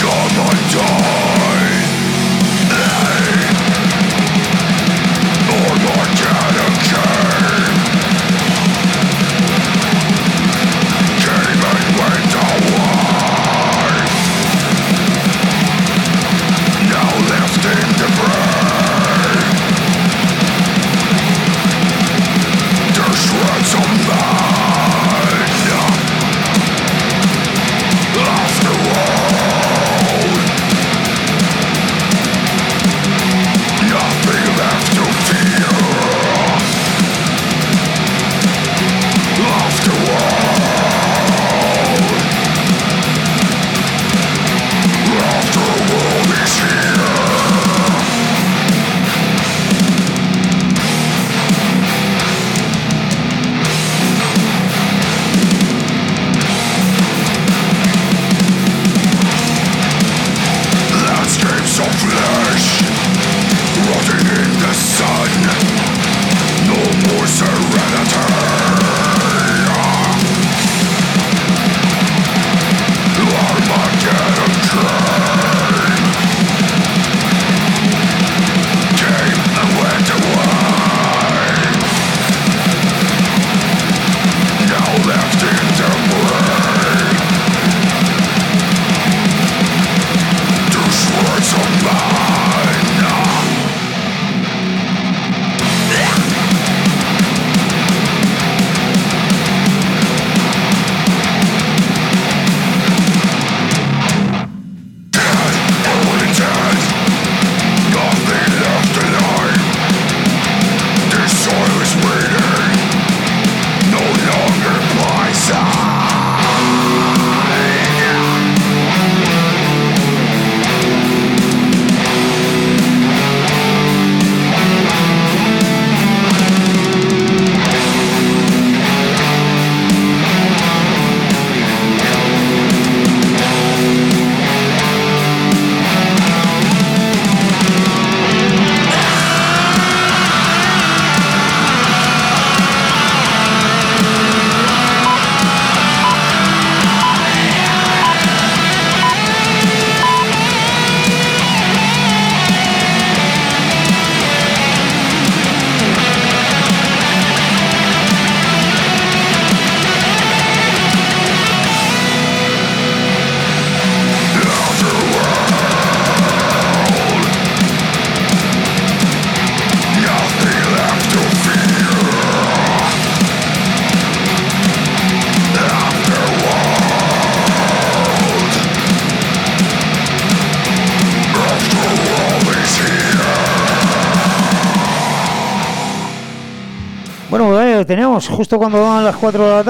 Tenemos justo cuando van las 4 de la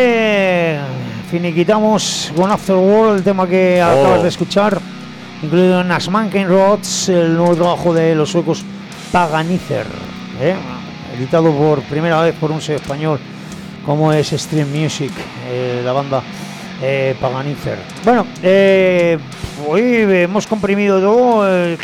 tarde, finiquitamos con Afterworld, el tema que acabas de escuchar, incluido en Asmanken Rods, el nuevo trabajo de los suecos Paganizer, editado por primera vez por un sello español como es Stream Music, la banda Paganizer. Bueno, hoy hemos comprimido todo.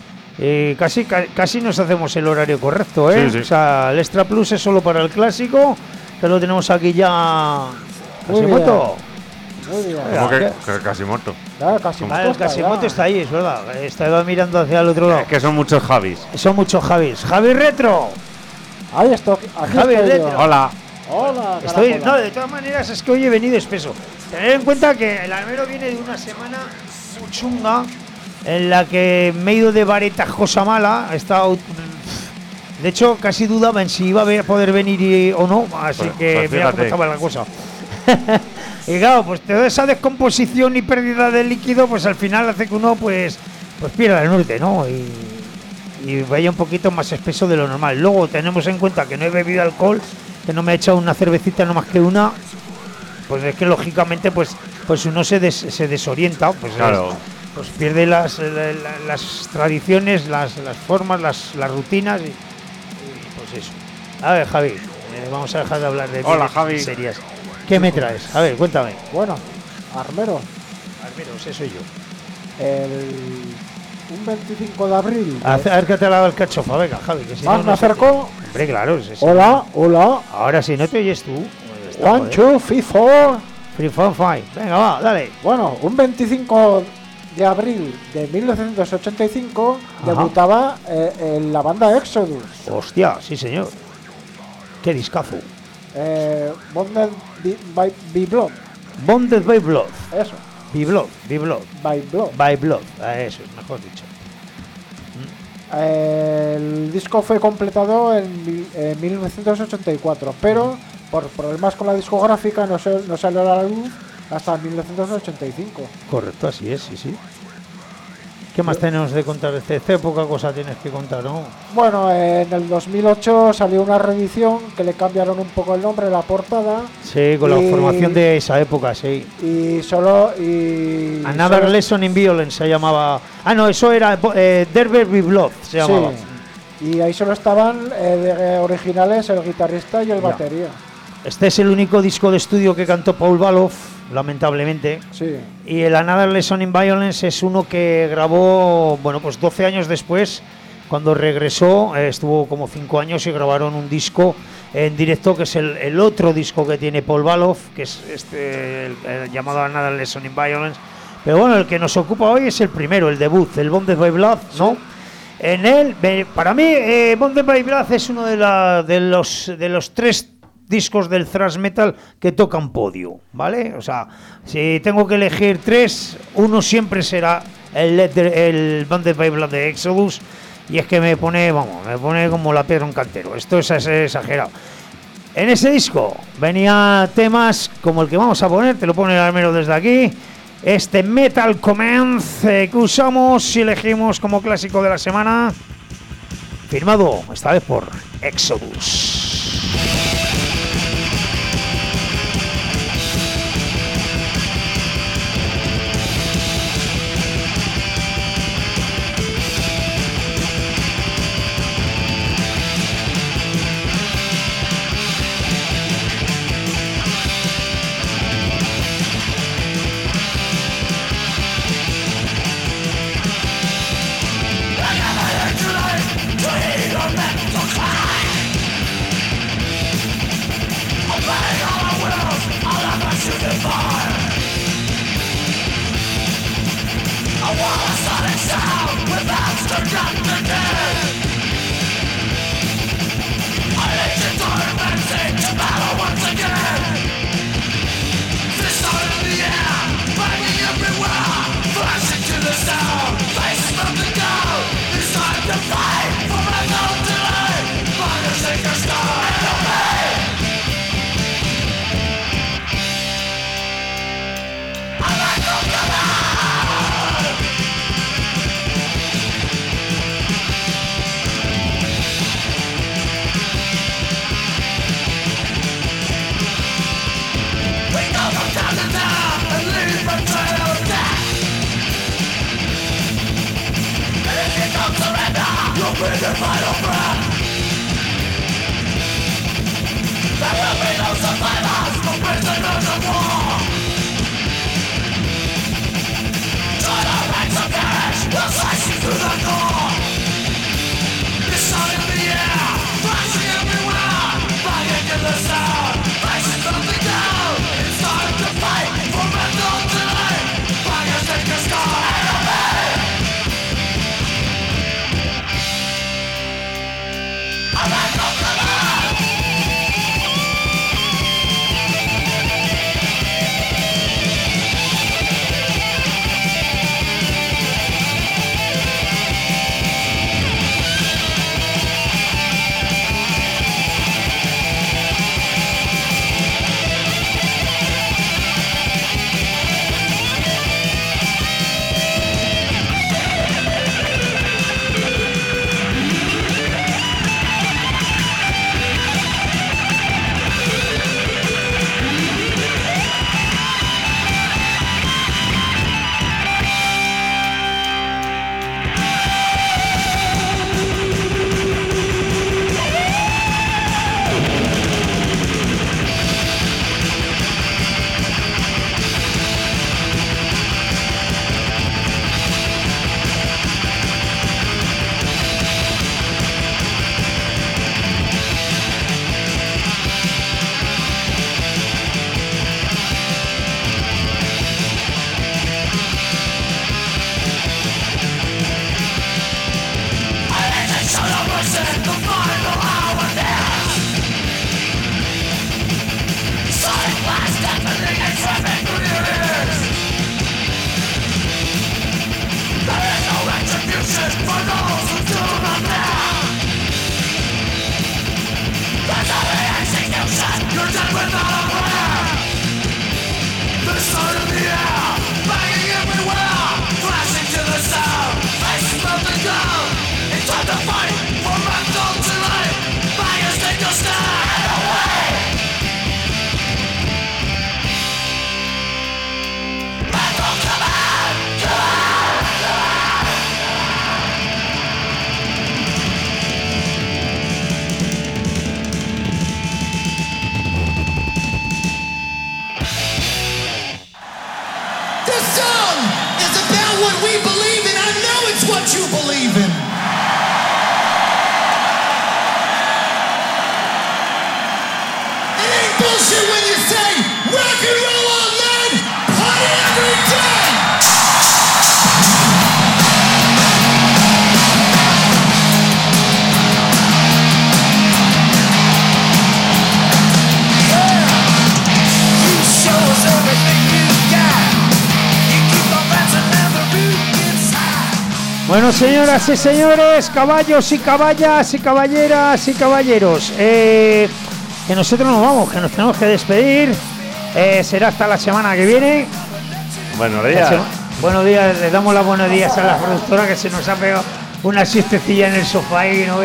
Casi nos hacemos el horario correcto, ¿eh? Sí. O sea, el Extra Plus es solo para el clásico, que lo tenemos aquí ya casi muerto. Muy bien. ¿Cómo que casi muerto? Claro, casi Ah, el Casimoto está ahí, es verdad. Estaba mirando hacia el otro lado. Es que son muchos Javis. Son muchos Javis. Javi Retro. Ahí estoy. Aquí Javi estoy yo. Retro. Hola. Hola, Estoy, caracola. no, de todas maneras es que hoy he venido espeso. Tened en cuenta que el Almero viene de una semana muy chunga en la que me he ido de varetajosa mala. He estado, de hecho, casi dudaba en si iba a poder venir o no, así que mira cómo estaba la cosa. Y claro, pues toda esa descomposición y pérdida de líquido, pues al final hace que uno pues pierda el norte, ¿no? Y vaya un poquito más espeso de lo normal. Luego tenemos en cuenta que no he bebido alcohol, que no me he echado una cervecita no más que una, pues es que lógicamente pues uno se desorienta, pues claro. Pues pierde las tradiciones, las formas, las rutinas y pues eso. A ver, Javi, vamos a dejar de hablar de Hola, Javi. series. ¿Qué me traes? A ver, cuéntame. Bueno, Armero, Armeros, ese soy yo. un 25 de abril. Acércate a la alcachofa, venga, Javi, que si ¿Más no, me no se te- acerco? Hombre, claro. Sí. Hola, hola. Ahora sí, no te oyes tú. Está, 1, joder. 2, 3, 4. Free Fun Fight. Venga, va, dale. Bueno, un 25 de abril de 1985 Ajá. debutaba en la banda Exodus. Hostia, sí señor. Qué discazo. Bonded by Blood. Bonded by Blood. Eso, By Blood, by Blood. by Blood. By Blood. Eso es, mejor dicho. El disco fue completado en 1984, pero por problemas con la discográfica no salió a la luz hasta 1985. Correcto, así es, sí, sí. ¿Qué más tenemos de contar? Poca cosa tienes que contar, ¿no? Bueno, en el 2008 salió una reedición que le cambiaron un poco el nombre, la portada. Sí, con la formación de esa época, sí. Another Lesson in Violence se llamaba. Ah, no, eso era Derby by Blood se llamaba. Sí. Y ahí solo estaban originales el guitarrista y el batería. Este es el único disco de estudio que cantó Paul Baloff, lamentablemente. Sí. Y el Another Lesson in Violence es uno que grabó, bueno, pues 12 años después, cuando regresó, estuvo como 5 años y grabaron un disco en directo, que es el otro disco que tiene Paul Baloff, que es el llamado Another Lesson in Violence. Pero bueno, el que nos ocupa hoy es el primero, el debut, el Bonded by Blood, ¿no? Sí. En él, para mí, Bonded by Blood es uno de los 3 discos del thrash metal que tocan podio, ¿vale? O sea, si tengo que elegir 3, uno siempre será el Bonded by Blood de Exodus, y es que me pone como la piedra un cantero. Esto es exagerado. En ese disco venía temas como el que vamos a poner, te lo pone el armero desde aquí, este Metal Commence que usamos y elegimos como clásico de la semana, firmado esta vez por Exodus. This song is about what we believe in. I know it's what you believe in. It ain't bullshit when you say rock and roll all night, party every day. You show us everything you got. You keep on dancing and the beat inside. Bueno, señoras y señores, caballos y caballas y caballeras y caballeros, que nosotros nos vamos, que nos tenemos que despedir. Será hasta la semana que viene. Buenos días. Buenos días, le damos los buenos días a la productora que se nos ha pegado una siestecilla en el sofá y no ve.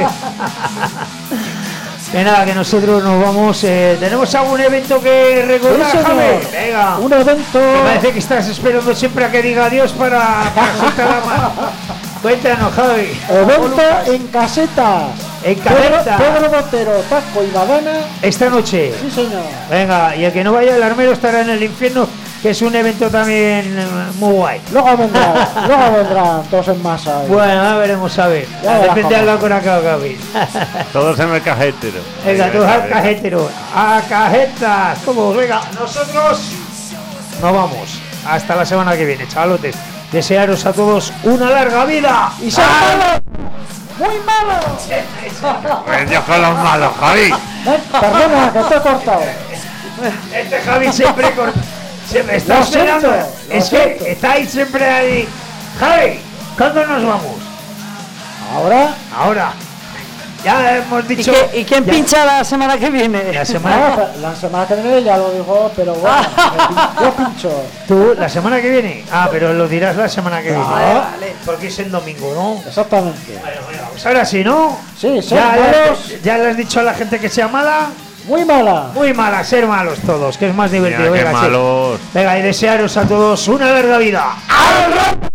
Que nada, que nosotros nos vamos. ¿Tenemos algún evento que recordar, Sí, señor. Javi? Venga. Un evento. Me parece que estás esperando siempre a que diga adiós para soltar la mano. Cuéntanos, Javi. Evento en casetas. En caseta. Pedro Montero, Paco y Badana. Esta noche. Sí, señor. Venga, y el que no vaya al armero estará en el infierno, que es un evento también muy guay. Luego vendrán todos en masa. Bueno, ya veremos a ver. Ya verás Depende de cómo. lo que acaba Gaby. Todos en el cajetero. Venga, tú al cajetero. A cajetas. Como, venga, nosotros nos vamos. Hasta la semana que viene, chavalotes. Desearos a todos una larga vida. Y ser malos. Muy malos. Dios con los malos, Javi. Perdona, que te he cortado. Este Javi siempre está Lo esperando. siento, lo Es siento. que estáis siempre ahí. Javi, ¿cuándo nos vamos? Ahora. Ya hemos dicho. ¿Y quién ya- pincha la semana que viene? La semana. La semana que viene ya lo digo, pero bueno, yo pincho. ¿Tú la semana que viene? Ah, pero lo dirás la semana que viene. Vale, ¿no? vale. Porque es en domingo, ¿no? Exactamente. Pues ahora sí, ¿no? Sí, ser Ya, malos, ya le has dicho a la gente que sea mala. muy mala. Muy mala, ser malos todos, que es más Mira divertido. qué Venga, sí. malos. Venga, y desearos a todos una larga vida. ¡Al rock!